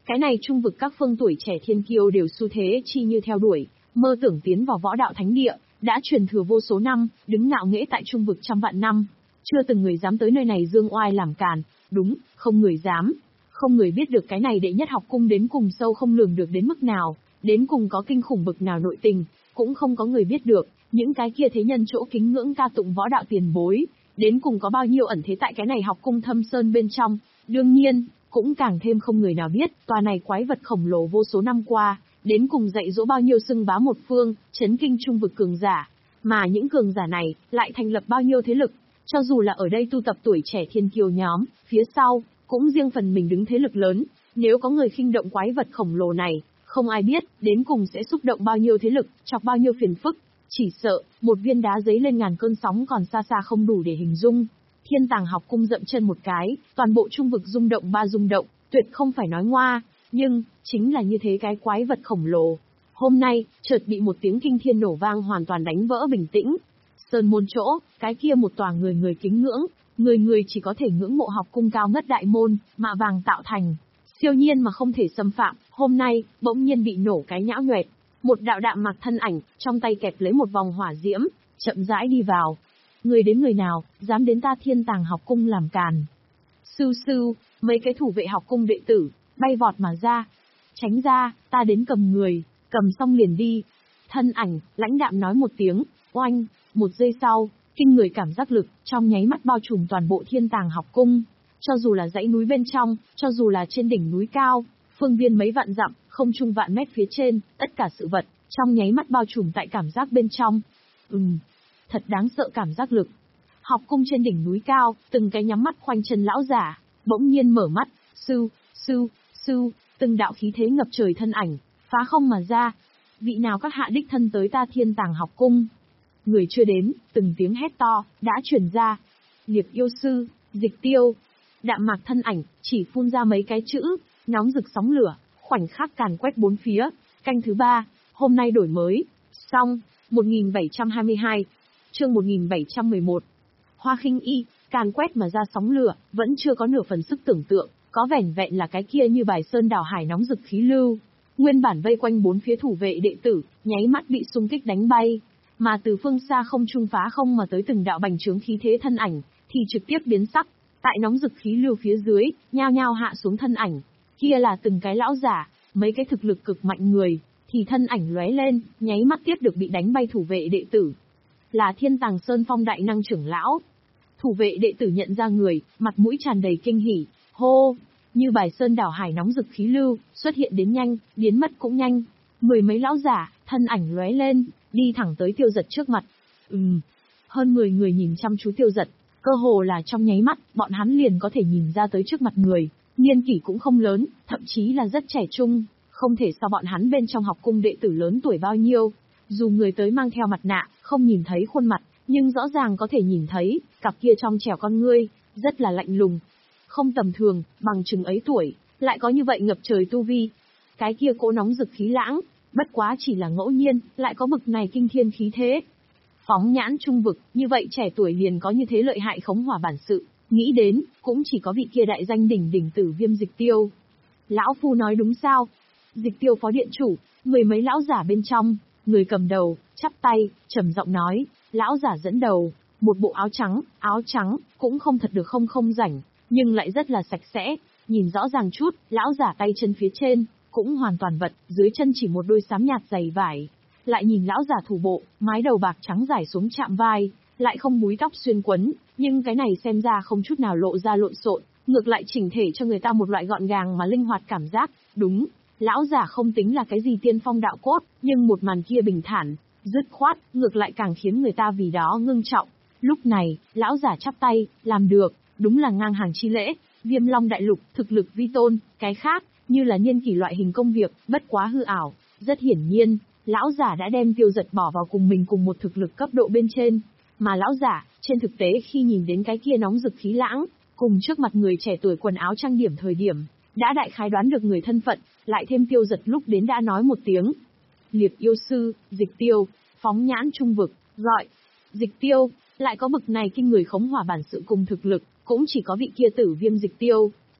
Cái này trung vực các phương tuổi trẻ thiên kiêu đều xu thế chi như theo đuổi, mơ tưởng tiến vào võ đạo thánh địa, đã truyền thừa vô số năm, đứng ngạo nghễ tại trung vực trăm vạn năm. Chưa từng người dám tới nơi này dương oai làm càn, đúng, không người dám. Không người biết được cái này đệ nhất học cung đến cùng sâu không lường được đến mức nào, đến cùng có kinh khủng bực nào nội tình, cũng không có người biết được, những cái kia thế nhân chỗ kính ngưỡng ca tụng võ đạo tiền bối, đến cùng có bao nhiêu ẩn thế tại cái này học cung thâm sơn bên trong. Đương nhiên, cũng càng thêm không người nào biết, tòa này quái vật khổng lồ vô số năm qua, đến cùng dạy dỗ bao nhiêu xưng bá một phương, chấn kinh trung vực cường giả, mà những cường giả này lại thành lập bao nhiêu thế lực, cho dù là ở đây tu tập tuổi trẻ thiên kiêu nhóm, phía sau cũng riêng phần mình đứng thế lực lớn, nếu có người khinh động quái vật khổng lồ này, không ai biết đến cùng sẽ xúc động bao nhiêu thế lực, chọc bao nhiêu phiền phức, chỉ sợ một viên đá giấy lên ngàn cơn sóng còn xa xa không đủ để hình dung. Thiên Tàng học cung dậm chân một cái, toàn bộ trung vực rung động ba rung động, tuyệt không phải nói ngoa, nhưng chính là như thế cái quái vật khổng lồ. Hôm nay, chợt bị một tiếng kinh thiên nổ vang hoàn toàn đánh vỡ bình tĩnh. Sơn môn chỗ, cái kia một tòa người người kính ngưỡng, người người chỉ có thể ngưỡng mộ học cung cao ngất đại môn, mạ vàng tạo thành, siêu nhiên mà không thể xâm phạm, hôm nay, bỗng nhiên bị nổ cái nhão nhoẹt. Một đạo đạm mặc thân ảnh, trong tay kẹp lấy một vòng hỏa diễm, chậm rãi đi vào. Người đến người nào, dám đến ta Thiên Tàng học cung làm càn. Sưu sưu, mấy cái thủ vệ học cung đệ tử, bay vọt mà ra. Tránh ra, ta đến cầm người, cầm xong liền đi. Thân ảnh, lãnh đạm nói một tiếng, oanh, một giây sau, kinh người cảm giác lực, trong nháy mắt bao trùm toàn bộ Thiên Tàng học cung. Cho dù là dãy núi bên trong, cho dù là trên đỉnh núi cao, phương viên mấy vạn dặm, không trung vạn mét phía trên, tất cả sự vật, trong nháy mắt bao trùm tại cảm giác bên trong. Ừm, thật đáng sợ cảm giác lực. Học cung trên đỉnh núi cao, từng cái nhắm mắt khoanh chân lão giả, bỗng nhiên mở mắt, sưu, sưu, sưu, từng đạo khí thế ngập trời thân ảnh, phá không mà ra. Vị nào các hạ đích thân tới ta Thiên Tàng học cung? Người chưa đến, từng tiếng hét to, đã truyền ra. Liệp yêu sư, Dịch Tiêu. Đạm mạc thân ảnh, chỉ phun ra mấy cái chữ, nóng rực sóng lửa, khoảnh khắc càn quét bốn phía. Canh thứ ba, hôm nay đổi mới. Xong, một nghìn bảy trăm hai mươi hai, chương một nghìn bảy trăm mười một. Hoa khinh y, càn quét mà ra sóng lửa, vẫn chưa có nửa phần sức tưởng tượng, có vẻn vẹn là cái kia như bài sơn đảo hải nóng rực khí lưu. Nguyên bản vây quanh bốn phía thủ vệ đệ tử, nháy mắt bị xung kích đánh bay, mà từ phương xa không trung phá không mà tới từng đạo bành trướng khí thế thân ảnh, thì trực tiếp biến sắc. Tại nóng rực khí lưu phía dưới, nhao nhao hạ xuống thân ảnh, kia là từng cái lão giả, mấy cái thực lực cực mạnh người, thì thân ảnh lóe lên, nháy mắt tiếp được bị đánh bay thủ vệ đệ tử. Là Thiên Tàng Sơn Phong đại năng trưởng lão. Thủ vệ đệ tử nhận ra người, mặt mũi tràn đầy kinh hỉ, hô, như bài sơn đảo hải nóng rực khí lưu, xuất hiện đến nhanh, biến mất cũng nhanh. Mười mấy lão giả, thân ảnh lóe lên, đi thẳng tới Tiêu Dật trước mặt. Ừm, hơn mười người nhìn chăm chú Tiêu Dật, cơ hồ là trong nháy mắt, bọn hắn liền có thể nhìn ra tới trước mặt người, niên kỷ cũng không lớn, thậm chí là rất trẻ trung, không thể so bọn hắn bên trong học cung đệ tử lớn tuổi bao nhiêu. Dù người tới mang theo mặt nạ, không nhìn thấy khuôn mặt, nhưng rõ ràng có thể nhìn thấy, cặp kia trong trẻo con ngươi, rất là lạnh lùng. Không tầm thường, bằng chừng ấy tuổi, lại có như vậy ngập trời tu vi. Cái kia cỗ nóng rực khí lãng, bất quá chỉ là ngẫu nhiên, lại có bực này kinh thiên khí thế. Phóng nhãn trung vực, như vậy trẻ tuổi liền có như thế lợi hại khống hỏa bản sự, nghĩ đến, cũng chỉ có vị kia đại danh đỉnh đỉnh tử Viêm Dịch Tiêu. Lão phu nói đúng sao? Dịch Tiêu phó điện chủ, mười mấy lão giả bên trong, người cầm đầu, chắp tay, trầm giọng nói, lão giả dẫn đầu, một bộ áo trắng, áo trắng, cũng không thật được không không rảnh, nhưng lại rất là sạch sẽ, nhìn rõ ràng chút, lão giả tay chân phía trên, cũng hoàn toàn vật, dưới chân chỉ một đôi xám nhạt dày vải. Lại nhìn lão giả thủ bộ, mái đầu bạc trắng rải xuống chạm vai, lại không búi tóc xuyên quấn, nhưng cái này xem ra không chút nào lộ ra lộn xộn, ngược lại chỉnh thể cho người ta một loại gọn gàng mà linh hoạt cảm giác. Đúng, lão giả không tính là cái gì tiên phong đạo cốt, nhưng một màn kia bình thản, dứt khoát, ngược lại càng khiến người ta vì đó ngưng trọng. Lúc này, lão giả chắp tay, làm được, đúng là ngang hàng chi lễ, Viêm Long đại lục, thực lực vi tôn, cái khác, như là niên kỷ loại hình công việc, bất quá hư ảo. Rất hiển nhiên, lão giả đã đem Tiêu Dật bỏ vào cùng mình cùng một thực lực cấp độ bên trên, mà lão giả, trên thực tế khi nhìn đến cái kia nóng rực khí lãng, cùng trước mặt người trẻ tuổi quần áo trang điểm thời điểm, đã đại khái đoán được người thân phận, lại thêm Tiêu Dật lúc đến đã nói một tiếng. Liệp yêu sư, Dịch Tiêu, phóng nhãn trung vực, gọi. Dịch Tiêu, lại có bực này kinh người khống hỏa bản sự cùng thực lực, cũng chỉ có vị kia tử Viêm Dịch Tiêu.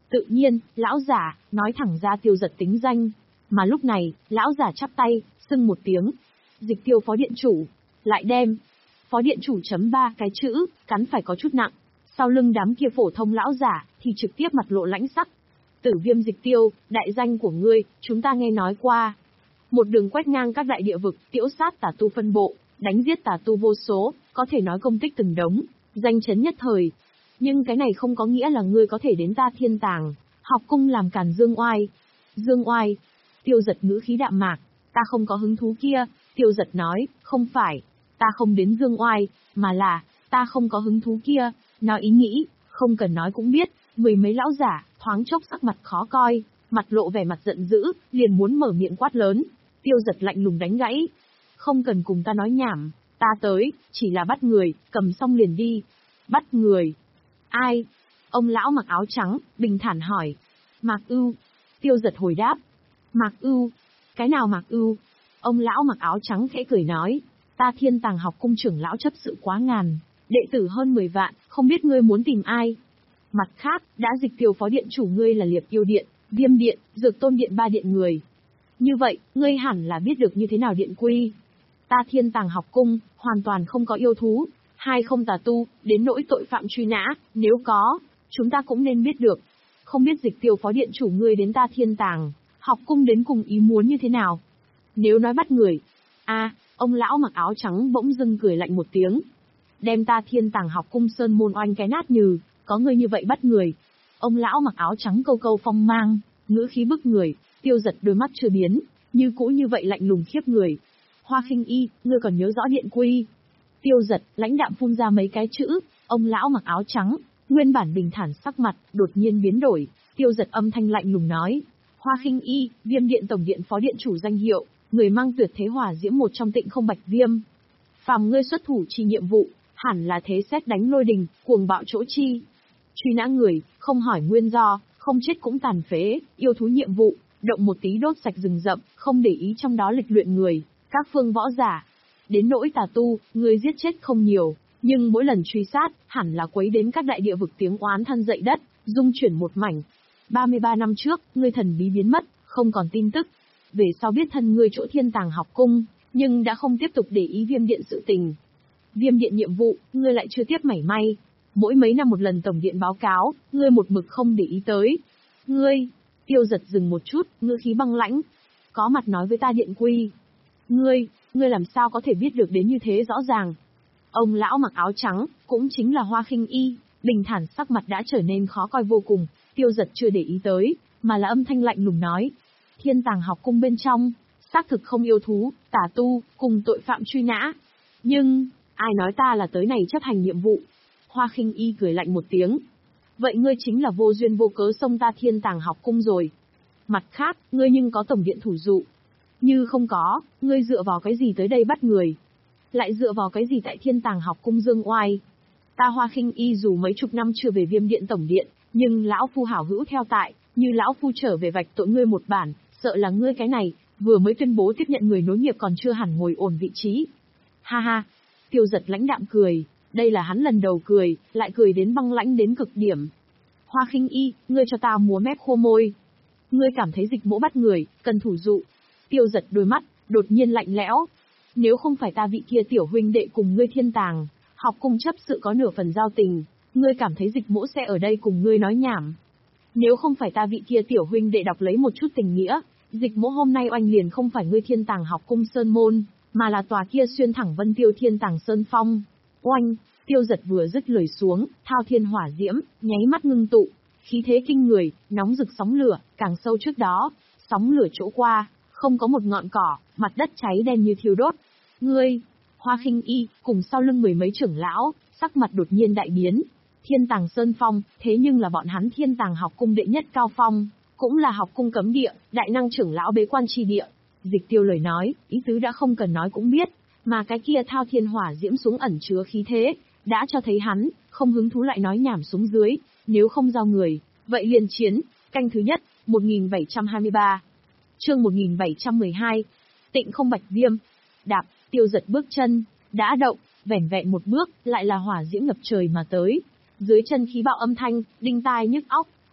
Tự nhiên, lão giả, nói thẳng ra Tiêu Giật tính danh. Mà lúc này, lão giả chắp tay, xưng một tiếng. Dịch Tiêu phó điện chủ. Lại đem. Phó điện chủ chấm ba cái chữ, cắn phải có chút nặng. Sau lưng đám kia phổ thông lão giả, thì trực tiếp mặt lộ lãnh sắc. Tử Viêm Dịch Tiêu, đại danh của ngươi, chúng ta nghe nói qua. Một đường quét ngang các đại địa vực, tiễu sát tà tu phân bộ, đánh giết tà tu vô số, có thể nói công tích từng đống, danh chấn nhất thời. Nhưng cái này không có nghĩa là ngươi có thể đến ta Thiên Tàng, học cung làm càn dương oai. Dương oai. Tiêu Giật ngữ khí đạm mạc, ta không có hứng thú kia. Tiêu Giật nói, không phải, ta không đến dương oai, mà là, ta không có hứng thú kia. Nói ý nghĩ, không cần nói cũng biết, mười mấy lão giả, thoáng chốc sắc mặt khó coi, mặt lộ vẻ mặt giận dữ, liền muốn mở miệng quát lớn. Tiêu Giật lạnh lùng đánh gãy. Không cần cùng ta nói nhảm, ta tới, chỉ là bắt người, cầm xong liền đi. Bắt người? Ai? Ông lão mặc áo trắng, bình thản hỏi. Mạc Ưu. Tiêu Giật hồi đáp. Mạc Ưu? Cái nào Mạc Ưu? Ông lão mặc áo trắng khẽ cười nói. Ta Thiên Tàng học cung trưởng lão chấp sự quá ngàn, đệ tử hơn mười vạn, không biết ngươi muốn tìm ai. Mặt khác, đã Dịch Tiêu phó điện chủ ngươi là Liệp Yêu Điện, Viêm Điện, Dược Tôn Điện ba điện người. Như vậy, ngươi hẳn là biết được như thế nào điện quy. Ta Thiên Tàng học cung, hoàn toàn không có yêu thú, hai không tà tu, đến nỗi tội phạm truy nã, nếu có, chúng ta cũng nên biết được. Không biết Dịch Tiêu phó điện chủ ngươi đến ta Thiên Tàng học cung đến cùng ý muốn như thế nào. Nếu nói bắt người, a, à, ông lão mặc áo trắng bỗng dưng cười lạnh một tiếng. Đem ta Thiên Tàng học cung sơn môn oanh cái nát nhừ, có người như vậy bắt người. Ông lão mặc áo trắng câu câu phong mang, ngữ khí bức người. Tiêu Giật đôi mắt chưa biến, như cũ như vậy lạnh lùng khiếp người. Hoa Khinh Y, ngươi còn nhớ rõ điện quy? Tiêu Giật lãnh đạm phun ra mấy cái chữ. Ông lão mặc áo trắng, nguyên bản bình thản sắc mặt, đột nhiên biến đổi. Tiêu Giật âm thanh lạnh lùng nói. Hoa Khinh Y, Viêm Điện tổng điện phó điện chủ danh hiệu, người mang tuyệt thế hỏa diễm một trong Tịnh Không Bạch Viêm. Phàm ngươi xuất thủ chi nhiệm vụ, hẳn là thế sét đánh lôi đình, cuồng bạo chỗ chi. Truy nã người, không hỏi nguyên do, không chết cũng tàn phế, yêu thú nhiệm vụ, động một tí đốt sạch rừng rậm, không để ý trong đó lịch luyện người, các phương võ giả. Đến nỗi tà tu, người giết chết không nhiều, nhưng mỗi lần truy sát, hẳn là quấy đến các đại địa vực tiếng oán than dậy đất, dung chuyển một mảnh. ba mươi ba năm trước, ngươi thần bí biến mất, không còn tin tức. Về sau biết thân ngươi chỗ Thiên Tàng học cung, nhưng đã không tiếp tục để ý Viêm Điện sự tình. Viêm Điện nhiệm vụ, ngươi lại chưa tiếp mảy may. Mỗi mấy năm một lần tổng điện báo cáo, ngươi một mực không để ý tới. Ngươi, Tiêu Giật dừng một chút, ngữ khí băng lãnh. Có mặt nói với ta điện quy. Ngươi, ngươi làm sao có thể biết được đến như thế rõ ràng? Ông lão mặc áo trắng, cũng chính là Hoa Khinh Y, bình thản sắc mặt đã trở nên khó coi vô cùng. Tiêu Giật chưa để ý tới, mà là âm thanh lạnh lùng nói. Thiên Tàng học cung bên trong, xác thực không yêu thú, tà tu, cùng tội phạm truy nã. Nhưng, ai nói ta là tới này chấp hành nhiệm vụ? Hoa Khinh Y cười lạnh một tiếng. Vậy ngươi chính là vô duyên vô cớ xông ta Thiên Tàng học cung rồi. Mặt khác, ngươi nhưng có tổng điện thủ dụ. Như không có, ngươi dựa vào cái gì tới đây bắt người? Lại dựa vào cái gì tại Thiên Tàng học cung dương oai? Ta Hoa Khinh Y dù mấy chục năm chưa về Viêm Điện tổng điện, nhưng lão phu hảo hữu theo tại, như lão phu trở về vạch tội ngươi một bản, sợ là ngươi cái này, vừa mới tuyên bố tiếp nhận người nối nghiệp còn chưa hẳn ngồi ổn vị trí. Ha ha, Tiêu Giật lãnh đạm cười, đây là hắn lần đầu cười, lại cười đến băng lãnh đến cực điểm. Hoa Khinh Y, ngươi cho ta múa mép khô môi. Ngươi cảm thấy Dịch Mỗ bắt người, cần thủ dụ. Tiêu Giật đôi mắt, đột nhiên lạnh lẽo. Nếu không phải ta vị kia tiểu huynh đệ cùng ngươi Thiên Tàng học cung chấp sự có nửa phần giao tình, ngươi cảm thấy Dịch Mỗ sẽ ở đây cùng ngươi nói nhảm. Nếu không phải ta vị kia tiểu huynh đệ đọc lấy một chút tình nghĩa, Dịch Mỗ hôm nay oanh liền không phải ngươi Thiên Tàng học cung sơn môn, mà là tòa kia xuyên thẳng Vân Tiêu Thiên Tàng sơn phong. Oanh, Tiêu Giật vừa dứt lời xuống, thao thiên hỏa diễm, nháy mắt ngưng tụ, khí thế kinh người, nóng rực sóng lửa, càng sâu trước đó, sóng lửa chỗ qua, không có một ngọn cỏ, mặt đất cháy đen như thiêu đốt. Ngươi, Hoa Khinh Y, cùng sau lưng mười mấy trưởng lão, sắc mặt đột nhiên đại biến. Thiên Tàng Sơn Phong, thế nhưng là bọn hắn Thiên Tàng học cung đệ nhất cao phong, cũng là học cung cấm địa, đại năng trưởng lão bế quan chi địa. Dịch Tiêu lời nói, ý tứ đã không cần nói cũng biết, mà cái kia thao thiên hỏa diễm xuống ẩn chứa khí thế, đã cho thấy hắn, không hứng thú lại nói nhảm xuống dưới, nếu không giao người, vậy liền chiến. Canh thứ nhất, một nghìn bảy trăm hai mươi ba. Chương một nghìn bảy trăm mười hai. Tịnh Không Bạch Viêm. Đạp, Tiêu Giật bước chân, đã động, vẻn vẹn một bước, lại là hỏa diễm ngập trời mà tới. Dưới chân khí bạo âm thanh, đinh tai nhức óc.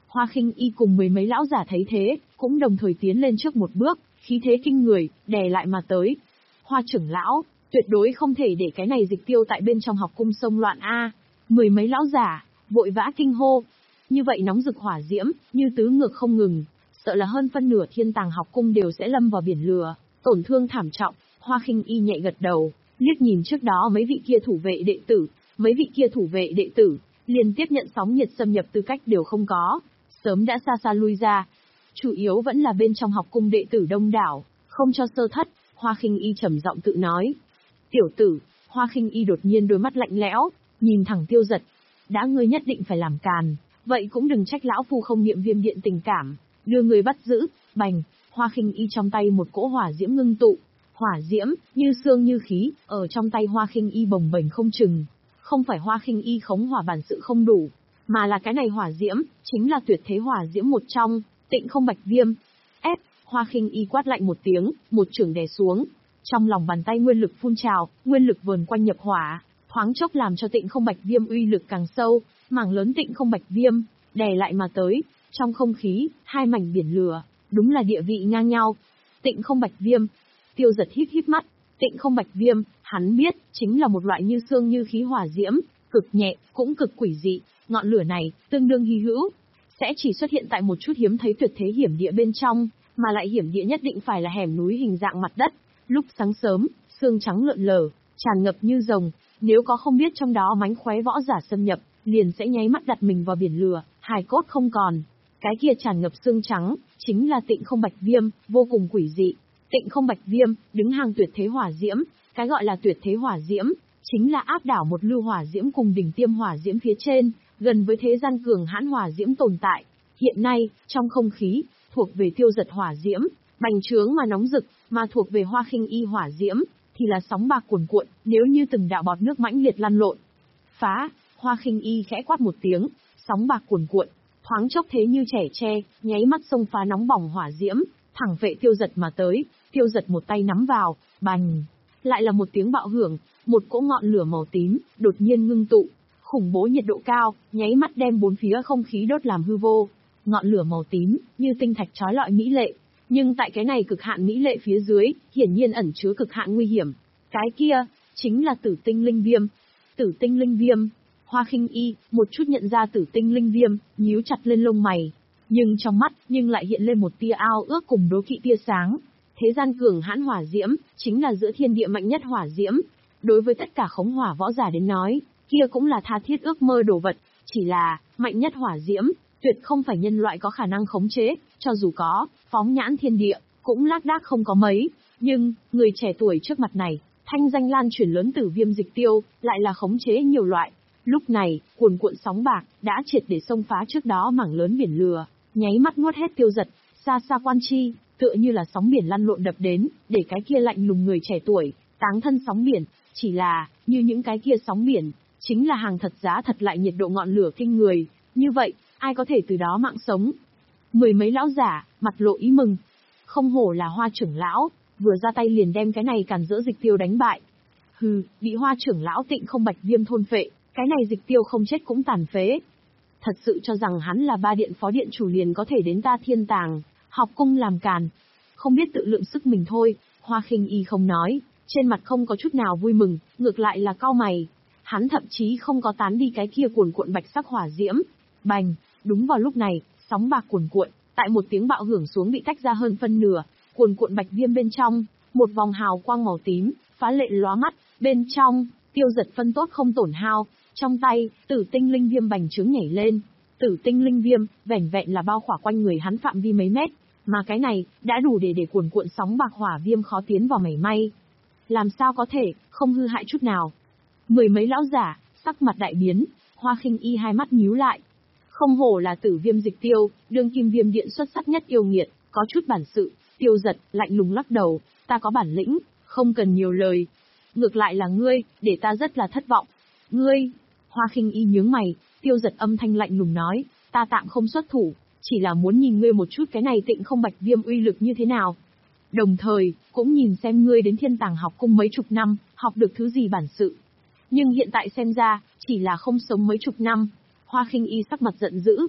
Hoa Khinh Y cùng mười mấy lão giả thấy thế, cũng đồng thời tiến lên trước một bước, khí thế kinh người, đè lại mà tới. Hoa trưởng lão, tuyệt đối không thể để cái này dịch tiêu tại bên trong học cung xông loạn a. Mười mấy lão giả, vội vã kinh hô. Như vậy nóng rực hỏa diễm, như tứ ngược không ngừng, sợ là hơn phân nửa thiên tàng học cung đều sẽ lâm vào biển lửa, tổn thương thảm trọng. Hoa Khinh Y nhẹ gật đầu, liếc nhìn trước đó mấy vị kia thủ vệ đệ tử, mấy vị kia thủ vệ đệ tử, liền tiếp nhận sóng nhiệt xâm nhập tư cách đều không có, sớm đã xa xa lui ra. Chủ yếu vẫn là bên trong học cung đệ tử đông đảo, không cho sơ thất. Hoa Khinh Y trầm giọng tự nói. Tiểu tử, Hoa Khinh Y đột nhiên đôi mắt lạnh lẽo, nhìn thẳng Tiêu Giật. Đã ngươi nhất định phải làm càn, vậy cũng đừng trách lão phu không niệm Viêm điện tình cảm, đưa người bắt giữ. Bành, Hoa Khinh Y trong tay một cỗ hỏa diễm ngưng tụ, hỏa diễm như xương như khí, ở trong tay Hoa Khinh Y bồng bềnh không chừng. Không phải Hoa Khinh Y khống hỏa bản sự không đủ, mà là cái này hỏa diễm chính là tuyệt thế hỏa diễm một trong, Tịnh Không Bạch Viêm. Ép, Hoa Khinh Y quát lạnh một tiếng, một chưởng đè xuống. Trong lòng bàn tay nguyên lực phun trào, nguyên lực vờn quanh nhập hỏa, thoáng chốc làm cho Tịnh Không Bạch Viêm uy lực càng sâu, mảng lớn Tịnh Không Bạch Viêm đè lại mà tới. Trong không khí, hai mảnh biển lửa, đúng là địa vị ngang nhau. Tịnh Không Bạch Viêm. Tiêu Giật híp híp mắt. Tịnh Không Bạch Viêm, hắn biết, chính là một loại như xương như khí hỏa diễm, cực nhẹ, cũng cực quỷ dị. Ngọn lửa này, tương đương hy hữu, sẽ chỉ xuất hiện tại một chút hiếm thấy tuyệt thế hiểm địa bên trong, mà lại hiểm địa nhất định phải là hẻm núi hình dạng mặt đất. Lúc sáng sớm, sương trắng lượn lờ, tràn ngập như rồng, nếu có không biết trong đó mánh khóe võ giả xâm nhập, liền sẽ nháy mắt đặt mình vào biển lửa, hài cốt không còn. Cái kia tràn ngập sương trắng, chính là Tịnh Không Bạch Viêm, vô cùng quỷ dị. Tịnh Không Bạch Viêm, đứng hàng tuyệt thế hỏa diễm, cái gọi là tuyệt thế hỏa diễm, chính là áp đảo một lưu hỏa diễm cùng đỉnh tiêm hỏa diễm phía trên, gần với thế gian cường hãn hỏa diễm tồn tại. Hiện nay, trong không khí, thuộc về Tiêu Giật hỏa diễm, bành trướng mà nóng rực, mà thuộc về Hoa Khinh Y hỏa diễm, thì là sóng bạc cuồn cuộn, nếu như từng đạo bọt nước mãnh liệt lăn lộn. Phá, Hoa Khinh Y khẽ quát một tiếng, sóng bạc cuồn cuộn, thoáng chốc thế như trẻ tre, nháy mắt xông phá nóng bỏng hỏa diễm, thẳng vệ Tiêu Giật mà tới. Tiêu Giật một tay nắm vào, bành, lại là một tiếng bạo hưởng, một cỗ ngọn lửa màu tím đột nhiên ngưng tụ, khủng bố nhiệt độ cao, nháy mắt đem bốn phía không khí đốt làm hư vô. Ngọn lửa màu tím như tinh thạch chói lọi mỹ lệ, nhưng tại cái này cực hạn mỹ lệ phía dưới, hiển nhiên ẩn chứa cực hạn nguy hiểm. Cái kia chính là Tử Tinh Linh Viêm. Tử Tinh Linh Viêm. Hoa Khinh Y một chút nhận ra Tử Tinh Linh Viêm, nhíu chặt lên lông mày, nhưng trong mắt nhưng lại hiện lên một tia ao ước cùng đố kỵ tia sáng. Thế gian cường hãn hỏa diễm, chính là giữa thiên địa mạnh nhất hỏa diễm. Đối với tất cả khống hỏa võ giả đến nói, kia cũng là tha thiết ước mơ đồ vật. Chỉ là, mạnh nhất hỏa diễm, tuyệt không phải nhân loại có khả năng khống chế, cho dù có, phóng nhãn thiên địa, cũng lác đác không có mấy. Nhưng, người trẻ tuổi trước mặt này, thanh danh lan truyền lớn Tử Viêm Dịch Tiêu, lại là khống chế nhiều loại. Lúc này, cuồn cuộn sóng bạc, đã triệt để xông phá trước đó mảng lớn biển lửa, nháy mắt nuốt hết Tiêu Giật, xa xa quan chi, tựa như là sóng biển lăn lộn đập đến, để cái kia lạnh lùng người trẻ tuổi, táng thân sóng biển, chỉ là, như những cái kia sóng biển, chính là hàng thật giá thật lại nhiệt độ ngọn lửa kinh người, như vậy, ai có thể từ đó mạng sống. Mười mấy lão giả, mặt lộ ý mừng, không hổ là Hoa trưởng lão, vừa ra tay liền đem cái này càn rỡ Dịch Tiêu đánh bại. Hừ, bị Hoa trưởng lão Tịnh Không Bạch Viêm thôn phệ, cái này Dịch Tiêu không chết cũng tàn phế. Thật sự cho rằng hắn là ba điện phó điện chủ liền có thể đến ta Thiên Tàng học cung làm càn, không biết tự lượng sức mình thôi. Hoa Khinh Y không nói, trên mặt không có chút nào vui mừng, ngược lại là cau mày. Hắn thậm chí không có tán đi cái kia cuồn cuộn bạch sắc hỏa diễm. Bành, đúng vào lúc này, sóng bạc cuồn cuộn, tại một tiếng bạo hưởng xuống bị tách ra hơn phân nửa, cuồn cuộn bạch viêm bên trong, một vòng hào quang màu tím, phá lệ lóa mắt, bên trong, Tiêu Giật phân tốt không tổn hao, trong tay, Tử Tinh Linh Viêm bành trướng nhảy lên. Tử Tinh Linh Viêm, vẻn vẹn là bao khỏa quanh người hắn phạm vi mấy mét, mà cái này, đã đủ để để cuồn cuộn sóng bạc hỏa viêm khó tiến vào mảy may. Làm sao có thể, không hư hại chút nào. Mười mấy lão giả, sắc mặt đại biến, Hoa Khinh Y hai mắt nhíu lại. Không hổ là Tử Viêm Dịch Tiêu, đương kim viêm điện xuất sắc nhất yêu nghiệt, có chút bản sự. Tiêu Giật, lạnh lùng lắc đầu, ta có bản lĩnh, không cần nhiều lời. Ngược lại là ngươi, để ta rất là thất vọng. Ngươi, Hoa Khinh Y nhướng mày, Tiêu Giật âm thanh lạnh lùng nói, ta tạm không xuất thủ, chỉ là muốn nhìn ngươi một chút cái này Tịnh Không Bạch Viêm uy lực như thế nào. Đồng thời, cũng nhìn xem ngươi đến Thiên Tàng học cung mấy chục năm, học được thứ gì bản sự. Nhưng hiện tại xem ra, chỉ là không sống mấy chục năm. Hoa Khinh Y sắc mặt giận dữ.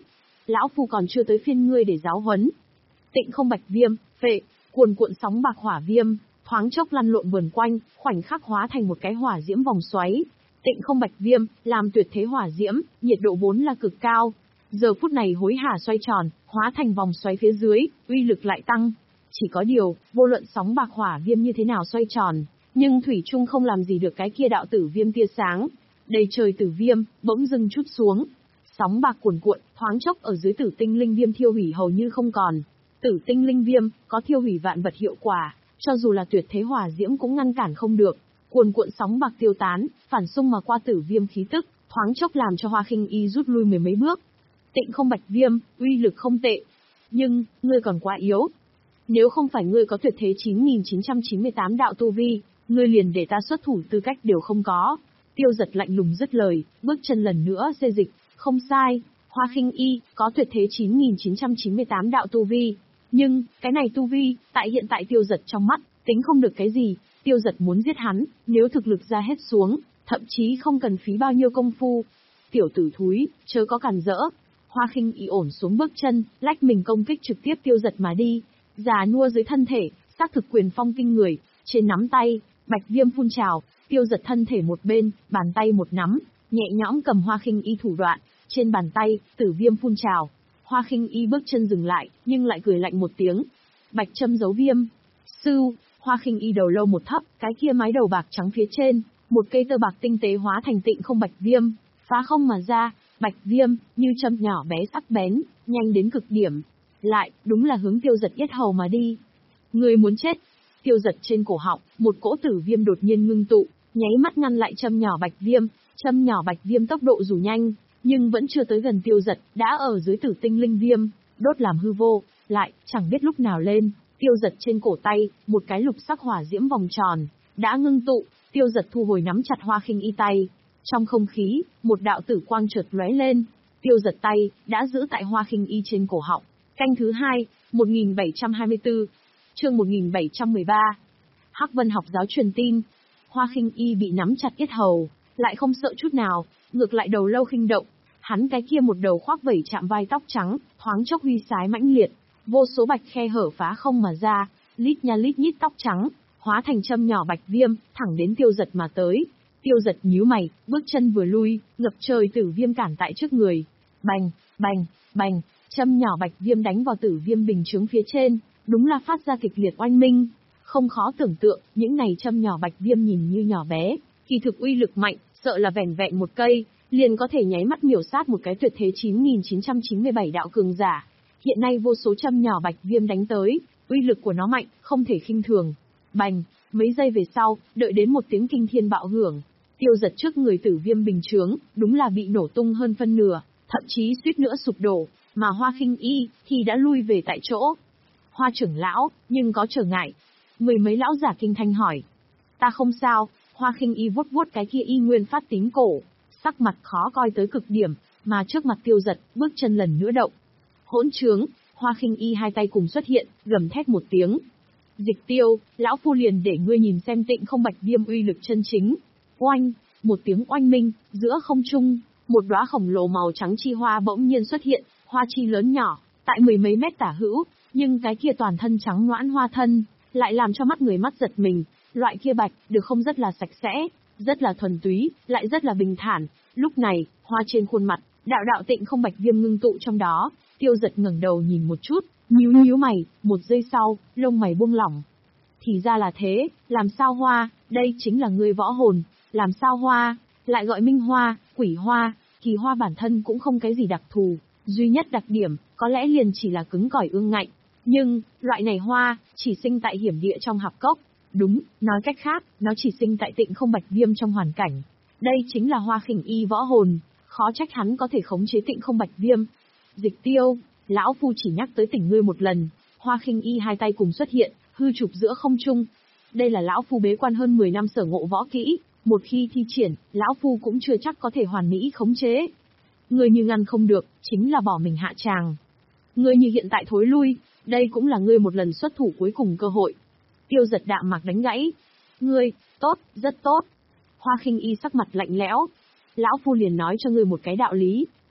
lão phu còn chưa tới phiên ngươi để giáo huấn. Tịnh không bạch viêm, phệ, cuồn cuộn sóng bạc hỏa viêm, thoáng chốc lăn lộn vần quanh, khoảnh khắc hóa thành một cái hỏa diễm vòng xoáy. Tịnh không bạch viêm, làm tuyệt thế hỏa diễm, nhiệt độ vốn là cực cao. Giờ phút này hối hả xoay tròn, hóa thành vòng xoáy phía dưới, uy lực lại tăng. Chỉ có điều, vô luận sóng bạc hỏa viêm như thế nào xoay tròn, nhưng thủy chung không làm gì được cái kia đạo tử viêm tia sáng. Đầy trời tử viêm, bỗng dưng chút xuống. Sóng bạc cuồn cuộn, thoáng chốc ở dưới tử tinh linh viêm thiêu hủy hầu như không còn. Tử tinh linh viêm, có thiêu hủy vạn vật hiệu quả, cho dù là tuyệt thế hỏa diễm cũng ngăn cản không được. Cuồn cuộn sóng bạc tiêu tán, phản xung mà qua tử viêm khí tức, thoáng chốc làm cho Hoa Khinh Y rút lui mười mấy bước. Tịnh không bạch viêm, uy lực không tệ. Nhưng, ngươi còn quá yếu. Nếu không phải ngươi có tuyệt thế chín nghìn chín trăm chín mươi tám đạo tu vi, ngươi liền để ta xuất thủ tư cách đều không có. Tiêu Giật lạnh lùng dứt lời, bước chân lần nữa xê dịch, không sai, Hoa Khinh Y có tuyệt thế chín nghìn chín trăm chín mươi tám đạo tu vi. Nhưng, cái này tu vi, tại hiện tại Tiêu Giật trong mắt, tính không được cái gì. Tiêu Giật muốn giết hắn, nếu thực lực ra hết xuống, thậm chí không cần phí bao nhiêu công phu. Tiểu tử thúi, chớ có cản rỡ. Hoa Khinh Y ổn xuống bước chân, lách mình công kích trực tiếp Tiêu Giật mà đi. Già nua dưới thân thể, xác thực quyền phong kinh người, trên nắm tay, bạch viêm phun trào, Tiêu Giật thân thể một bên, bàn tay một nắm, nhẹ nhõm cầm Hoa Khinh Y thủ đoạn, trên bàn tay, tử viêm phun trào. Hoa Khinh Y bước chân dừng lại, nhưng lại cười lạnh một tiếng. Bạch châm giấu viêm. Sưu, Hoa Khinh Y đầu lâu một thấp, cái kia mái đầu bạc trắng phía trên, một cây tơ bạc tinh tế hóa thành tịnh không bạch viêm, phá không mà ra, bạch viêm, như châm nhỏ bé sắc bén, nhanh đến cực điểm. Lại, đúng là hướng Tiêu Giật yết hầu mà đi. Người muốn chết. Tiêu Giật trên cổ họng, một cỗ tử viêm đột nhiên ngưng tụ, nháy mắt ngăn lại châm nhỏ bạch viêm, châm nhỏ bạch viêm tốc độ dù nhanh, nhưng vẫn chưa tới gần Tiêu Giật, đã ở dưới tử tinh linh viêm, đốt làm hư vô, lại, chẳng biết lúc nào lên, Tiêu Giật trên cổ tay, một cái lục sắc hỏa diễm vòng tròn, đã ngưng tụ, Tiêu Giật thu hồi nắm chặt Hoa Khinh Y tay. Trong không khí, một đạo tử quang chợt lóe lên, Tiêu Giật tay, đã giữ tại Hoa Khinh Y trên cổ họng. Canh thứ hai, một nghìn bảy trăm hai mươi tư, chương một nghìn bảy trăm mười ba. Hắc Vân học giáo truyền tin, Hoa Khinh Y bị nắm chặt yết hầu, lại không sợ chút nào, ngược lại đầu lâu khinh động. Hắn cái kia một đầu khoác vẩy chạm vai tóc trắng, thoáng chốc huy sái mãnh liệt, vô số bạch khe hở phá không mà ra, lít nha lít nhít tóc trắng, hóa thành châm nhỏ bạch viêm, thẳng đến Tiêu Giật mà tới. Tiêu Giật nhíu mày, bước chân vừa lui, ngập trời tử viêm cản tại trước người. Bành, bành, bành, châm nhỏ bạch viêm đánh vào tử viêm bình chướng phía trên, đúng là phát ra kịch liệt oanh minh. Không khó tưởng tượng, những này châm nhỏ bạch viêm nhìn như nhỏ bé, kỳ thực uy lực mạnh, sợ là vẻn vẹn một cây, liền có thể nháy mắt miểu sát một cái tuyệt thế chín nghìn chín trăm chín mươi bảy đạo cường giả. Hiện nay vô số châm nhỏ bạch viêm đánh tới, uy lực của nó mạnh, không thể khinh thường. Bành, mấy giây về sau, đợi đến một tiếng kinh thiên bạo hưởng, Tiêu Giật trước người tử viêm bình chướng, đúng là bị nổ tung hơn phân nửa, thậm chí suýt nữa sụp đổ, mà Hoa Khinh Y thì đã lui về tại chỗ. Hoa trưởng lão, nhưng có trở ngại. Mười mấy lão giả kinh thanh hỏi. Ta không sao. Hoa Khinh Y vuốt vuốt cái kia y nguyên phát tính cổ, sắc mặt khó coi tới cực điểm, mà trước mặt Tiêu Giật, bước chân lần nữa động. Hỗn trướng. Hoa Khinh Y hai tay cùng xuất hiện, gầm thét một tiếng. Dịch Tiêu, lão phu liền để ngươi nhìn xem tịnh không bạch viêm uy lực chân chính. Oanh, một tiếng oanh minh, giữa không trung, một đóa khổng lồ màu trắng chi hoa bỗng nhiên xuất hiện, hoa chi lớn nhỏ, tại mười mấy mét tả hữu, nhưng cái kia toàn thân trắng noãn hoa thân, lại làm cho mắt người mắt giật mình. Loại kia bạch, được không rất là sạch sẽ, rất là thuần túy, lại rất là bình thản. Lúc này, hoa trên khuôn mặt, đạo đạo tịnh không bạch viêm ngưng tụ trong đó. Tiêu Giật ngẩng đầu nhìn một chút, nhíu nhíu mày, một giây sau, lông mày buông lỏng. Thì ra là thế, làm sao hoa, đây chính là ngươi võ hồn, làm sao hoa, lại gọi minh hoa, quỷ hoa, kỳ hoa bản thân cũng không cái gì đặc thù, duy nhất đặc điểm, có lẽ liền chỉ là cứng cỏi ương ngạnh. Nhưng, loại này hoa, chỉ sinh tại hiểm địa trong hạp cốc. Đúng, nói cách khác, nó chỉ sinh tại tịnh không bạch viêm trong hoàn cảnh. Đây chính là Hoa Khinh Y võ hồn, khó trách hắn có thể khống chế tịnh không bạch viêm. Dịch Tiêu, lão phu chỉ nhắc tới tỉnh ngươi một lần. Hoa Khinh Y hai tay cùng xuất hiện, hư chụp giữa không trung. Đây là lão phu bế quan hơn mười năm sở ngộ võ kỹ, một khi thi triển, lão phu cũng chưa chắc có thể hoàn mỹ khống chế. Ngươi như ngăn không được, chính là bỏ mình hạ tràng. Ngươi như hiện tại thối lui, đây cũng là ngươi một lần xuất thủ cuối cùng cơ hội. Tiêu Giật đạm mạc đánh gãy. Ngươi, tốt, rất tốt. Hoa Khinh Y sắc mặt lạnh lẽo. Lão phu liền nói cho ngươi một cái đạo lý,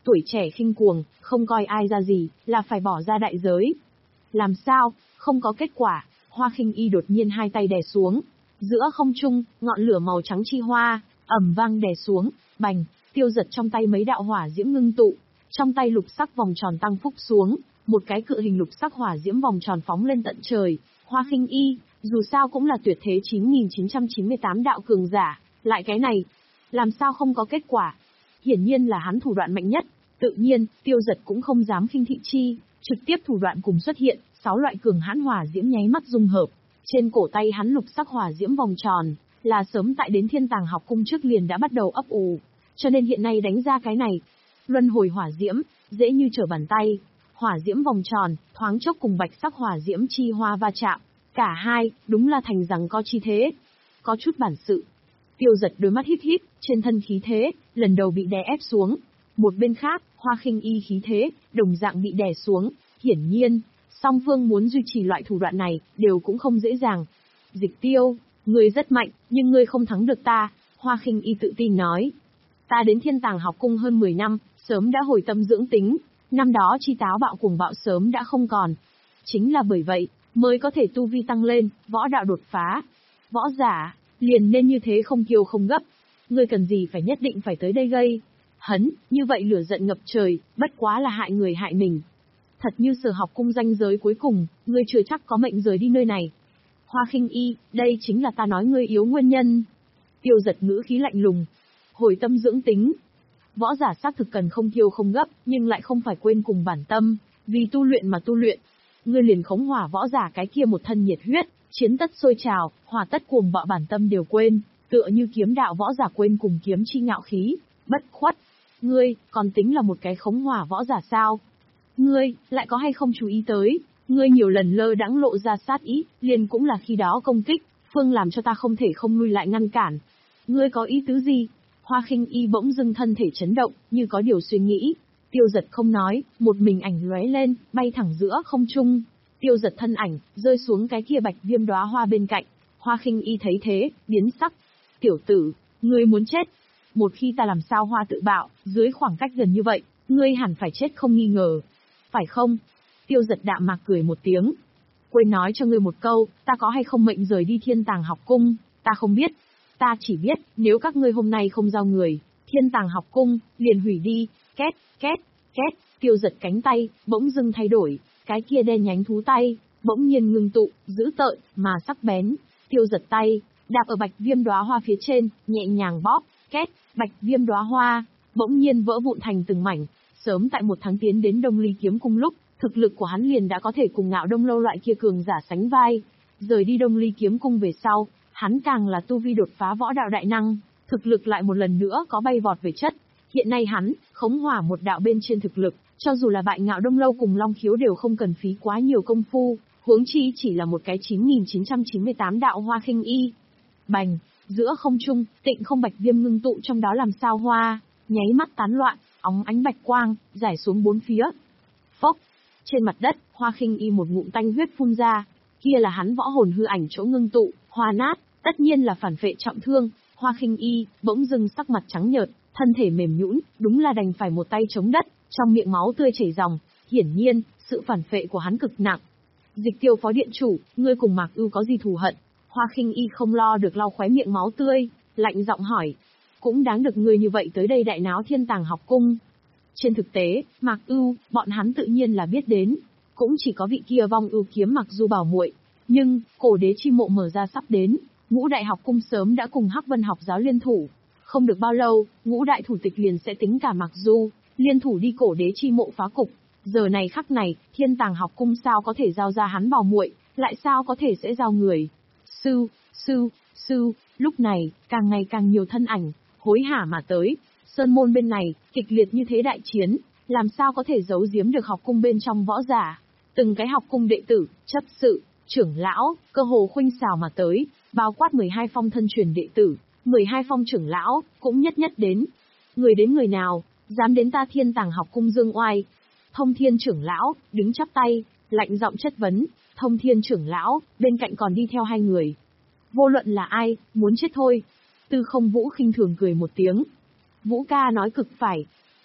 tuổi trẻ khinh cuồng, không coi ai ra gì, là phải bỏ ra đại giới. Làm sao, không có kết quả, Hoa Khinh Y đột nhiên hai tay đè xuống. Giữa không trung, ngọn lửa màu trắng chi hoa, ầm vang đè xuống, bành, Tiêu Dật trong tay mấy đạo hỏa diễm ngưng tụ, trong tay lục sắc vòng tròn tăng phúc xuống, một cái cự hình lục sắc hỏa diễm vòng tròn phóng lên tận trời. Hoa Khinh Y, dù sao cũng là tuyệt thế chín nghìn chín trăm chín mươi tám đạo cường giả, lại cái này, làm sao không có kết quả? Hiển nhiên là hắn thủ đoạn mạnh nhất, tự nhiên, Tiêu Dật cũng không dám khinh thị chi, trực tiếp thủ đoạn cùng xuất hiện, sáu loại cường hãn hỏa diễm nháy mắt dung hợp. Trên cổ tay hắn lục sắc hỏa diễm vòng tròn, là sớm tại đến Thiên Tàng học cung trước liền đã bắt đầu ấp ủ, cho nên hiện nay đánh ra cái này. Luân hồi hỏa diễm, dễ như trở bàn tay. Hỏa diễm vòng tròn, thoáng chốc cùng bạch sắc hỏa diễm chi hoa va chạm, cả hai, đúng là thành rằng co chi thế. Có chút bản sự. Tiêu Dật đôi mắt híp híp, trên thân khí thế, lần đầu bị đè ép xuống. Một bên khác, Hoa Khinh Y khí thế, đồng dạng bị đè xuống, hiển nhiên, song phương muốn duy trì loại thủ đoạn này, đều cũng không dễ dàng. Dịch Tiêu, ngươi rất mạnh, nhưng ngươi không thắng được ta, Hoa Khinh Y tự tin nói. Ta đến Thiên Tàng học cung hơn mười năm, sớm đã hồi tâm dưỡng tính, năm đó chi táo bạo cuồng bạo sớm đã không còn. Chính là bởi vậy, mới có thể tu vi tăng lên, võ đạo đột phá. Võ giả, liền nên như thế không kiêu không gấp. Ngươi cần gì phải nhất định phải tới đây gây hấn, như vậy lửa giận ngập trời, bất quá là hại người hại mình. Thật như Sở học cung danh giới cuối cùng, ngươi chưa chắc có mệnh rời đi nơi này. Hoa Khinh Y, đây chính là ta nói ngươi yếu nguyên nhân. Tiêu Dật ngữ khí lạnh lùng. Hồi tâm dưỡng tính. Võ giả xác thực cần không kiêu không gấp, nhưng lại không phải quên cùng bản tâm, vì tu luyện mà tu luyện. Ngươi liền khống hỏa võ giả cái kia một thân nhiệt huyết, chiến tất sôi trào, hỏa tất cuồng bạo bản tâm đều quên, tựa như kiếm đạo võ giả quên cùng kiếm chi ngạo khí, bất khuất. Ngươi, còn tính là một cái khống hỏa võ giả sao? Ngươi, lại có hay không chú ý tới, ngươi nhiều lần lơ đãng lộ ra sát ý, liền cũng là khi đó công kích, phương làm cho ta không thể không lui lại ngăn cản. Ngươi có ý tứ gì? Hoa Khinh Y bỗng dưng thân thể chấn động, như có điều suy nghĩ. Tiêu Dật không nói, một mình ảnh lóe lên, bay thẳng giữa không trung. Tiêu Dật thân ảnh, rơi xuống cái kia bạch viêm đóa hoa bên cạnh. Hoa Khinh Y thấy thế, biến sắc. Tiểu tử, ngươi muốn chết. Một khi ta làm sao hoa tự bạo, dưới khoảng cách gần như vậy, ngươi hẳn phải chết không nghi ngờ. Phải không? Tiêu Dật đạm mạc cười một tiếng. Quên nói cho ngươi một câu, ta có hay không mệnh rời đi Thiên Tàng học cung, ta không biết. Ta chỉ biết, nếu các ngươi hôm nay không giao người, Thiên Tàng học cung, liền hủy đi, két, két, két, Tiêu Dật cánh tay, bỗng dưng thay đổi, cái kia đen nhánh thú tay, bỗng nhiên ngưng tụ, dữ tợn, mà sắc bén. Tiêu Dật tay, đạp ở bạch viêm đóa hoa phía trên, nhẹ nhàng bóp, két, bạch viêm đóa hoa, bỗng nhiên vỡ vụn thành từng mảnh. Sớm tại một tháng tiến đến Đông Ly kiếm cung lúc, thực lực của hắn liền đã có thể cùng Ngạo Đông Lâu loại kia cường giả sánh vai. Rời đi Đông Ly kiếm cung về sau, hắn càng là tu vi đột phá võ đạo đại năng, thực lực lại một lần nữa có bay vọt về chất. Hiện nay hắn, khống hỏa một đạo bên trên thực lực, cho dù là bại Ngạo Đông Lâu cùng Long Khiếu đều không cần phí quá nhiều công phu, huống chi chỉ là một cái chín nghìn chín trăm chín mươi tám đạo Hoa Khinh Y. Bành, giữa không trung, tịnh không bạch viêm ngưng tụ trong đó làm sao hoa, nháy mắt tán loạn, óng ánh bạch quang, rải xuống bốn phía. Phốc, trên mặt đất, Hoa Khinh Y một ngụm tanh huyết phun ra, kia là hắn võ hồn hư ảnh chỗ ngưng tụ, hoa nát, tất nhiên là phản phệ trọng thương. Hoa Khinh Y bỗng dưng sắc mặt trắng nhợt, thân thể mềm nhũn, đúng là đành phải một tay chống đất, trong miệng máu tươi chảy ròng. Hiển nhiên, sự phản phệ của hắn cực nặng. Dịch Tiêu phó điện chủ, ngươi cùng Mạc Ưu có gì thù hận? Hoa Khinh Y không lo được lau khóe miệng máu tươi, lạnh giọng hỏi. Cũng đáng được ngươi như vậy tới đây đại náo Thiên Tàng học cung. Trên thực tế, Mạc Ưu, bọn hắn tự nhiên là biết đến, cũng chỉ có vị kia Vong Ưu kiếm Mặc Du bảo muội, nhưng cổ đế chi mộ mở ra sắp đến, Ngũ Đại học cung sớm đã cùng Hắc Vân học giáo liên thủ, không được bao lâu, Ngũ Đại thủ tịch liền sẽ tính cả Mặc Du, liên thủ đi cổ đế chi mộ phá cục. Giờ này khắc này, Thiên Tàng học cung sao có thể giao ra hắn bảo muội, lại sao có thể sẽ giao người? Sư, sư, sư, lúc này, càng ngày càng nhiều thân ảnh hối hả mà tới. Sơn môn bên này, kịch liệt như thế đại chiến, làm sao có thể giấu giếm được học cung bên trong võ giả. Từng cái học cung đệ tử, chấp sự, trưởng lão, cơ hồ khuynh xào mà tới, bao quát mười hai phong thân truyền đệ tử, mười hai phong trưởng lão, cũng nhất nhất đến. Người đến người nào, dám đến ta Thiên Tàng học cung dương oai? Thông Thiên trưởng lão, đứng chắp tay, lạnh giọng chất vấn. Thông Thiên trưởng lão, bên cạnh còn đi theo hai người. Vô luận là ai, muốn chết thôi. Tư Không Vũ khinh thường cười một tiếng. Vũ ca nói cực phải.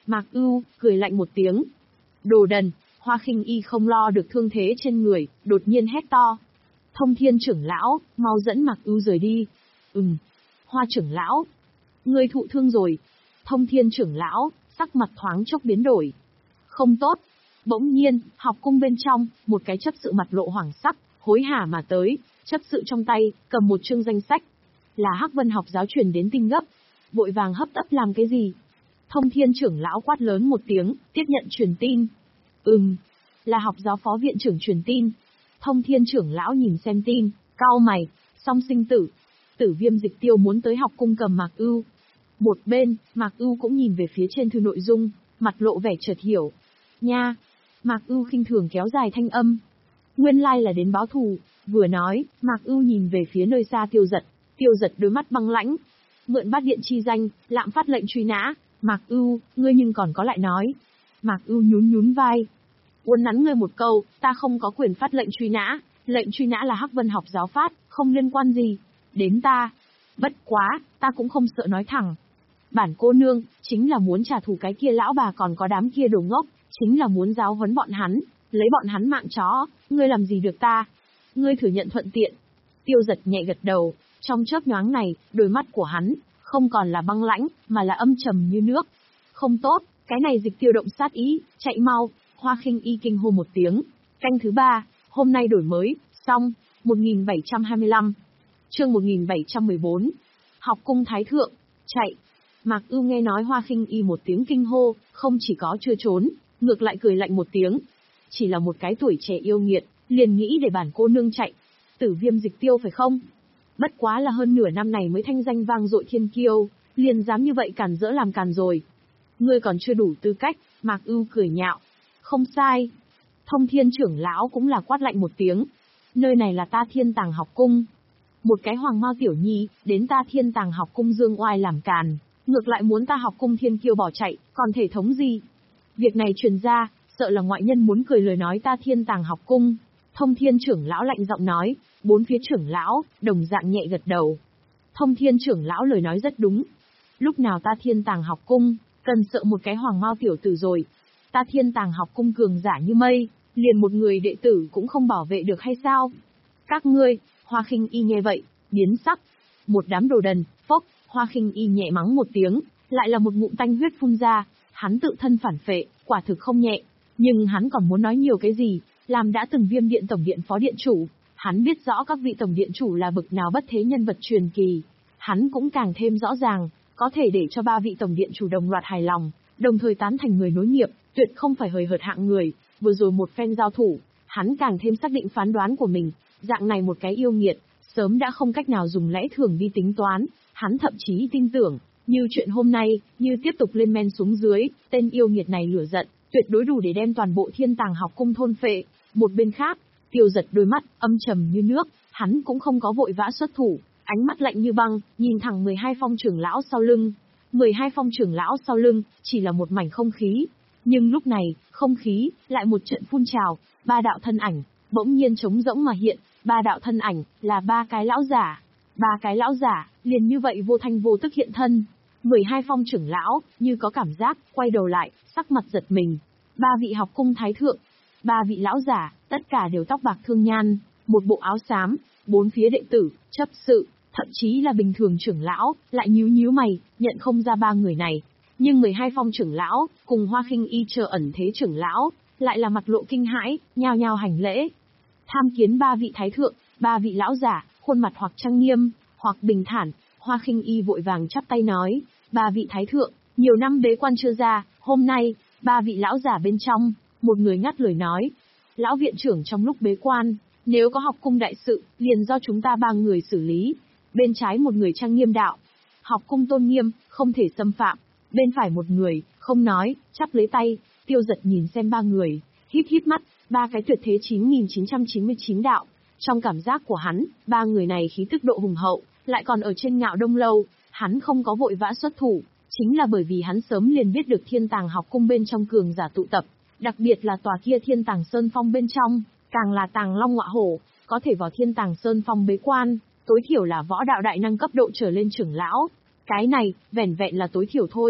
Mạc Ưu cười lạnh một tiếng. Đồ đần, Hoa Khinh Y không lo được thương thế trên người, đột nhiên hét to. Thông Thiên trưởng lão, mau dẫn Mạc Ưu rời đi. Ừm. Hoa trưởng lão. Ngươi thụ thương rồi. Thông Thiên trưởng lão, sắc mặt thoáng chốc biến đổi. Không tốt. Bỗng nhiên, học cung bên trong, một cái chấp sự mặt lộ hoảng sắc, hối hả mà tới, chấp sự trong tay, cầm một chương danh sách. Là Hắc Vân học giáo truyền đến tin gấp. Vội vàng hấp tấp làm cái gì? Thông Thiên trưởng lão quát lớn một tiếng, tiếp nhận truyền tin. Ừm, là học giáo phó viện trưởng truyền tin. Thông Thiên trưởng lão nhìn xem tin, cau mày, song sinh tử. Tử Viêm Dịch Tiêu muốn tới học cung cầm Mạc Ưu. Một bên, Mạc Ưu cũng nhìn về phía trên thư nội dung, mặt lộ vẻ chợt hiểu. Nha! Mạc Ưu khinh thường kéo dài thanh âm. Nguyên lai là đến báo thù, vừa nói, Mạc Ưu nhìn về phía nơi xa Tiêu Dật. Tiêu Dật đôi mắt băng lãnh. Mượn bát điện chi danh, lạm phát lệnh truy nã. Mạc Ưu, ngươi nhưng còn có lại nói. Mạc Ưu nhún nhún vai. Uốn nắn ngươi một câu, ta không có quyền phát lệnh truy nã, lệnh truy nã là Hắc Vân học giáo phát, không liên quan gì đến ta. Bất quá, ta cũng không sợ nói thẳng. Bản cô nương, chính là muốn trả thù cái kia lão bà còn có đám kia đồ ngốc, chính là muốn giáo huấn bọn hắn, lấy bọn hắn mạng chó, ngươi làm gì được ta? Ngươi thừa nhận thuận tiện. Tiêu Dật nhẹ gật đầu, trong chớp nhoáng này, đôi mắt của hắn, không còn là băng lãnh, mà là âm trầm như nước. Không tốt, cái này Dịch Tiêu động sát ý, chạy mau. Hoa Khinh Y kinh hô một tiếng. Canh thứ ba, hôm nay đổi mới, xong, một nghìn bảy trăm hai mươi lăm. Chương một nghìn bảy trăm mười bốn. Học cung thái thượng, chạy. Mạc Ưu nghe nói Hoa Khinh Y một tiếng kinh hô, không chỉ có chưa trốn, ngược lại cười lạnh một tiếng. Chỉ là một cái tuổi trẻ yêu nghiệt, liền nghĩ để bản cô nương chạy. Tử Viêm Dịch Tiêu phải không? Bất quá là hơn nửa năm này mới thanh danh vang dội thiên kiêu, liền dám như vậy càn rỡ làm càn rồi. Ngươi còn chưa đủ tư cách, Mạc Ưu cười nhạo. Không sai. Thông Thiên trưởng lão cũng là quát lạnh một tiếng. Nơi này là ta Thiên Tàng học cung. Một cái hoàng mao tiểu nhi, đến ta Thiên Tàng học cung dương oai làm càn, ngược lại muốn ta học cung thiên kiêu bỏ chạy, còn thể thống gì? Việc này truyền ra, sợ là ngoại nhân muốn cười lời nói ta Thiên Tàng học cung. Thông Thiên trưởng lão lạnh giọng nói, bốn phía trưởng lão, đồng dạng nhẹ gật đầu. Thông Thiên trưởng lão lời nói rất đúng. Lúc nào ta Thiên Tàng học cung, cần sợ một cái hoàng mao tiểu tử rồi. Ta Thiên Tàng học cung cường giả như mây, liền một người đệ tử cũng không bảo vệ được hay sao? Các ngươi, Hoa Khinh Y nghe vậy, biến sắc. Một đám đồ đần, phốc, Hoa Khinh Y nhẹ mắng một tiếng, lại là một ngụm tanh huyết phun ra, hắn tự thân phản phệ, quả thực không nhẹ. Nhưng hắn còn muốn nói nhiều cái gì, làm đã từng Viêm Điện tổng điện phó điện chủ, hắn biết rõ các vị tổng điện chủ là bực nào bất thế nhân vật truyền kỳ. Hắn cũng càng thêm rõ ràng, có thể để cho ba vị tổng điện chủ đồng loạt hài lòng, đồng thời tán thành người nối nghiệp, tuyệt không phải hời hợt hạng người. Vừa rồi một phen giao thủ, hắn càng thêm xác định phán đoán của mình, dạng này một cái yêu nghiệt, sớm đã không cách nào dùng lẽ thường đi tính toán, hắn thậm chí tin tưởng, như chuyện hôm nay, như tiếp tục lên men xuống dưới, tên yêu nghiệt này lửa giận, tuyệt đối đủ để đem toàn bộ Thiên Tàng học cung thôn phệ. Một bên khác, Tiêu Dật đôi mắt âm trầm như nước, hắn cũng không có vội vã xuất thủ, ánh mắt lạnh như băng, nhìn thẳng mười hai phong trưởng lão sau lưng. mười hai phong trưởng lão sau lưng, chỉ là một mảnh không khí. Nhưng lúc này, không khí, lại một trận phun trào, ba đạo thân ảnh, bỗng nhiên trống rỗng mà hiện, ba đạo thân ảnh, là ba cái lão giả. Ba cái lão giả, liền như vậy vô thanh vô tức hiện thân. mười hai phong trưởng lão, như có cảm giác, quay đầu lại, sắc mặt giật mình. Ba vị học cung thái thượng, ba vị lão giả, tất cả đều tóc bạc thương nhan, một bộ áo xám, bốn phía đệ tử, chấp sự, thậm chí là bình thường trưởng lão, lại nhíu nhíu mày, nhận không ra ba người này. Nhưng mười hai phong trưởng lão, cùng Hoa Khinh Y chờ ẩn thế trưởng lão, lại là mặt lộ kinh hãi, nhao nhao hành lễ. Tham kiến ba vị thái thượng, ba vị lão giả, khuôn mặt hoặc trang nghiêm, hoặc bình thản. Hoa Khinh Y vội vàng chắp tay nói, ba vị thái thượng, nhiều năm bế quan chưa ra, hôm nay, ba vị lão giả bên trong, một người ngắt lời nói, lão viện trưởng trong lúc bế quan, nếu có học cung đại sự, liền do chúng ta ba người xử lý. Bên trái một người trang nghiêm đạo, học cung tôn nghiêm, không thể xâm phạm. Bên phải một người, không nói, chắp lấy tay. Tiêu Dật nhìn xem ba người, híp híp mắt, ba cái tuyệt thế chín nghìn chín trăm chín mươi chín đạo. Trong cảm giác của hắn, ba người này khí tức độ hùng hậu, lại còn ở trên Ngạo Đông lâu, hắn không có vội vã xuất thủ, chính là bởi vì hắn sớm liền biết được Thiên Tàng học cung bên trong cường giả tụ tập, đặc biệt là tòa kia Thiên Tàng Sơn Phong bên trong, càng là Tàng Long Ngọa Hổ, có thể vào Thiên Tàng Sơn Phong bế quan, tối thiểu là võ đạo đại năng cấp độ trở lên trưởng lão. Cái này, vẻn vẹn là tối thiểu thôi,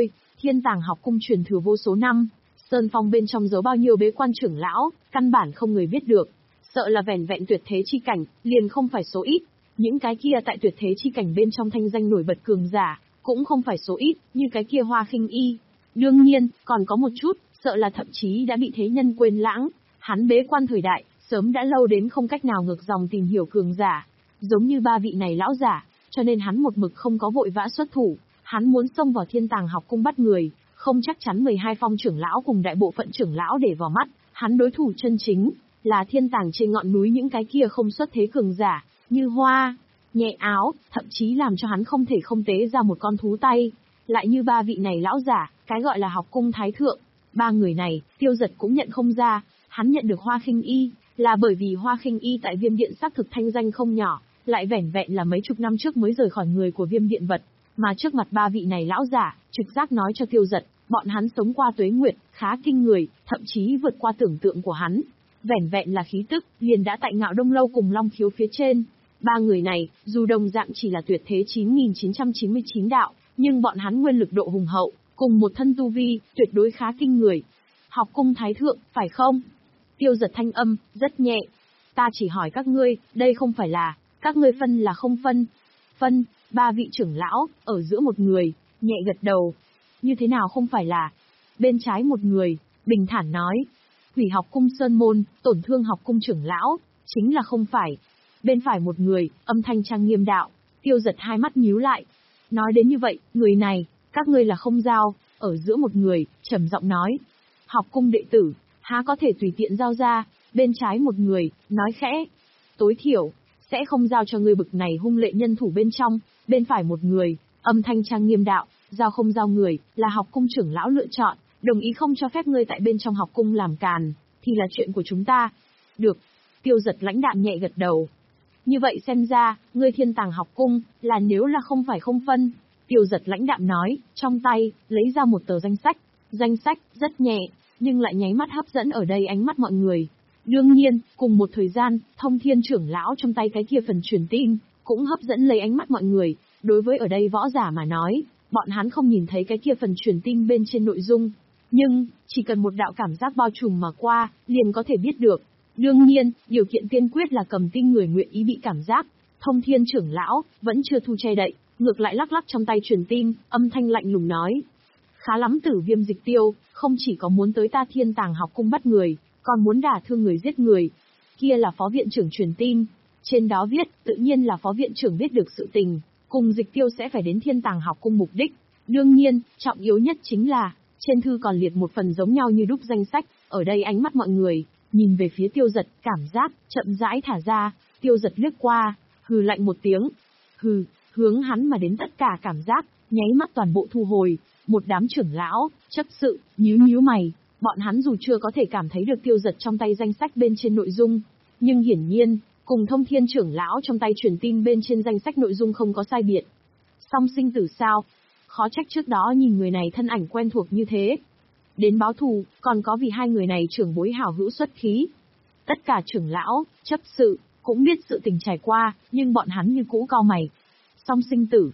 Thiên Tàng học cung truyền thừa vô số năm, Sơn Phong bên trong giấu bao nhiêu bế quan trưởng lão, căn bản không người biết được. Sợ là vẻn vẹn tuyệt thế chi cảnh, liền không phải số ít. Những cái kia tại tuyệt thế chi cảnh bên trong thanh danh nổi bật cường giả, cũng không phải số ít, như cái kia Hoa Khinh Y. Đương nhiên, còn có một chút, sợ là thậm chí đã bị thế nhân quên lãng. Hắn bế quan thời đại, sớm đã lâu đến không cách nào ngược dòng tìm hiểu cường giả. Giống như ba vị này lão giả, cho nên hắn một mực không có vội vã xuất thủ. Hắn muốn xông vào Thiên Tàng học cung bắt người, không chắc chắn mười hai phong trưởng lão cùng đại bộ phận trưởng lão để vào mắt. Hắn đối thủ chân chính, là Thiên Tàng trên ngọn núi những cái kia không xuất thế cường giả, như Hoa, Nhẹ Áo, thậm chí làm cho hắn không thể không tế ra một con thú tay. Lại như ba vị này lão giả, cái gọi là học cung thái thượng. Ba người này, Tiêu Dật cũng nhận không ra, hắn nhận được Hoa Khinh Y, là bởi vì Hoa Khinh Y tại Viêm Điện xác thực thanh danh không nhỏ, lại vẻn vẹn là mấy chục năm trước mới rời khỏi người của Viêm Điện vật. Mà trước mặt ba vị này lão giả, trực giác nói cho Tiêu Dật, bọn hắn sống qua tuế nguyệt, khá kinh người, thậm chí vượt qua tưởng tượng của hắn. Vẻn vẹn là khí tức, liền đã tại Ngạo Đông Lâu cùng Long Khiếu phía trên. Ba người này, dù đồng dạng chỉ là tuyệt thế chín nghìn chín trăm chín mươi chín đạo, nhưng bọn hắn nguyên lực độ hùng hậu, cùng một thân tu vi, tuyệt đối khá kinh người. Học cung thái thượng, phải không? Tiêu Dật thanh âm, rất nhẹ. Ta chỉ hỏi các ngươi, đây không phải là, các ngươi phân là không phân. Phân, ba vị trưởng lão, ở giữa một người, nhẹ gật đầu. Như thế nào không phải là? Bên trái một người, bình thản nói. Hủy học cung sơn môn, tổn thương học cung trưởng lão, chính là không phải. Bên phải một người, âm thanh trang nghiêm đạo. Tiêu Dật hai mắt nhíu lại. Nói đến như vậy, người này, các ngươi là không giao. Ở giữa một người, trầm giọng nói. Học cung đệ tử, há có thể tùy tiện giao ra. Bên trái một người, nói khẽ. Tối thiểu, sẽ không giao cho người bực này hung lệ nhân thủ bên trong. Bên phải một người, âm thanh trang nghiêm đạo. Giao không giao người, là học cung trưởng lão lựa chọn. Đồng ý không cho phép ngươi tại bên trong học cung làm càn, thì là chuyện của chúng ta. Được. Tiêu Dật lãnh đạm nhẹ gật đầu. Như vậy xem ra, ngươi Thiên Tàng học cung, là nếu là không phải không phân. Tiêu Dật lãnh đạm nói, trong tay, lấy ra một tờ danh sách. Danh sách, rất nhẹ, nhưng lại nháy mắt hấp dẫn ở đây ánh mắt mọi người. Đương nhiên, cùng một thời gian, Thông Thiên trưởng lão trong tay cái kia phần truyền tin, cũng hấp dẫn lấy ánh mắt mọi người. Đối với ở đây võ giả mà nói, bọn hắn không nhìn thấy cái kia phần truyền tin bên trên nội dung. Nhưng, chỉ cần một đạo cảm giác bao trùm mà qua, liền có thể biết được. Đương nhiên, điều kiện tiên quyết là cầm tin người nguyện ý bị cảm giác. Thông Thiên trưởng lão, vẫn chưa thu che đậy, ngược lại lắc lắc trong tay truyền tin, âm thanh lạnh lùng nói. Khá lắm Tử Viêm Dịch Tiêu, không chỉ có muốn tới ta Thiên Tàng học cung bắt người, còn muốn đả thương người giết người. Kia là phó viện trưởng truyền tin. Trên đó viết, tự nhiên là phó viện trưởng biết được sự tình, cùng Dịch Tiêu sẽ phải đến Thiên Tàng học cung mục đích. Đương nhiên, trọng yếu nhất chính là, trên thư còn liệt một phần giống nhau như đúc danh sách, ở đây ánh mắt mọi người, nhìn về phía Tiêu Dật, cảm giác, chậm rãi thả ra, Tiêu Dật liếc qua, hừ lạnh một tiếng. Hừ, hướng hắn mà đến tất cả cảm giác, nháy mắt toàn bộ thu hồi, một đám trưởng lão, chấp sự, nhíu nhíu mày, bọn hắn dù chưa có thể cảm thấy được Tiêu Dật trong tay danh sách bên trên nội dung, nhưng hiển nhiên, cùng Thông Thiên trưởng lão trong tay truyền tin bên trên danh sách nội dung không có sai biệt. Song sinh tử sao? Khó trách trước đó nhìn người này thân ảnh quen thuộc như thế. Đến báo thù, còn có vì hai người này trưởng bối hảo hữu xuất khí. Tất cả trưởng lão, chấp sự, cũng biết sự tình trải qua, nhưng bọn hắn như cũ cau mày. Song sinh tử.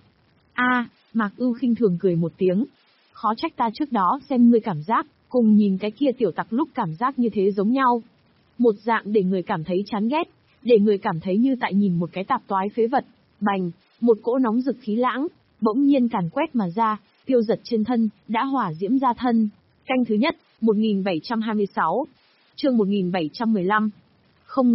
A, Mạc Ưu khinh thường cười một tiếng. Khó trách ta trước đó xem ngươi cảm giác, cùng nhìn cái kia tiểu tặc lúc cảm giác như thế giống nhau. Một dạng để người cảm thấy chán ghét, để người cảm thấy như tại nhìn một cái tạp toái phế vật. Bành, một cỗ nóng rực khí lãng, bỗng nhiên càn quét mà ra, Tiêu Dật trên thân, đã hỏa diễm ra thân. Canh thứ nhất, một nghìn bảy trăm hai mươi sáu. Chương một nghìn bảy trăm mười lăm.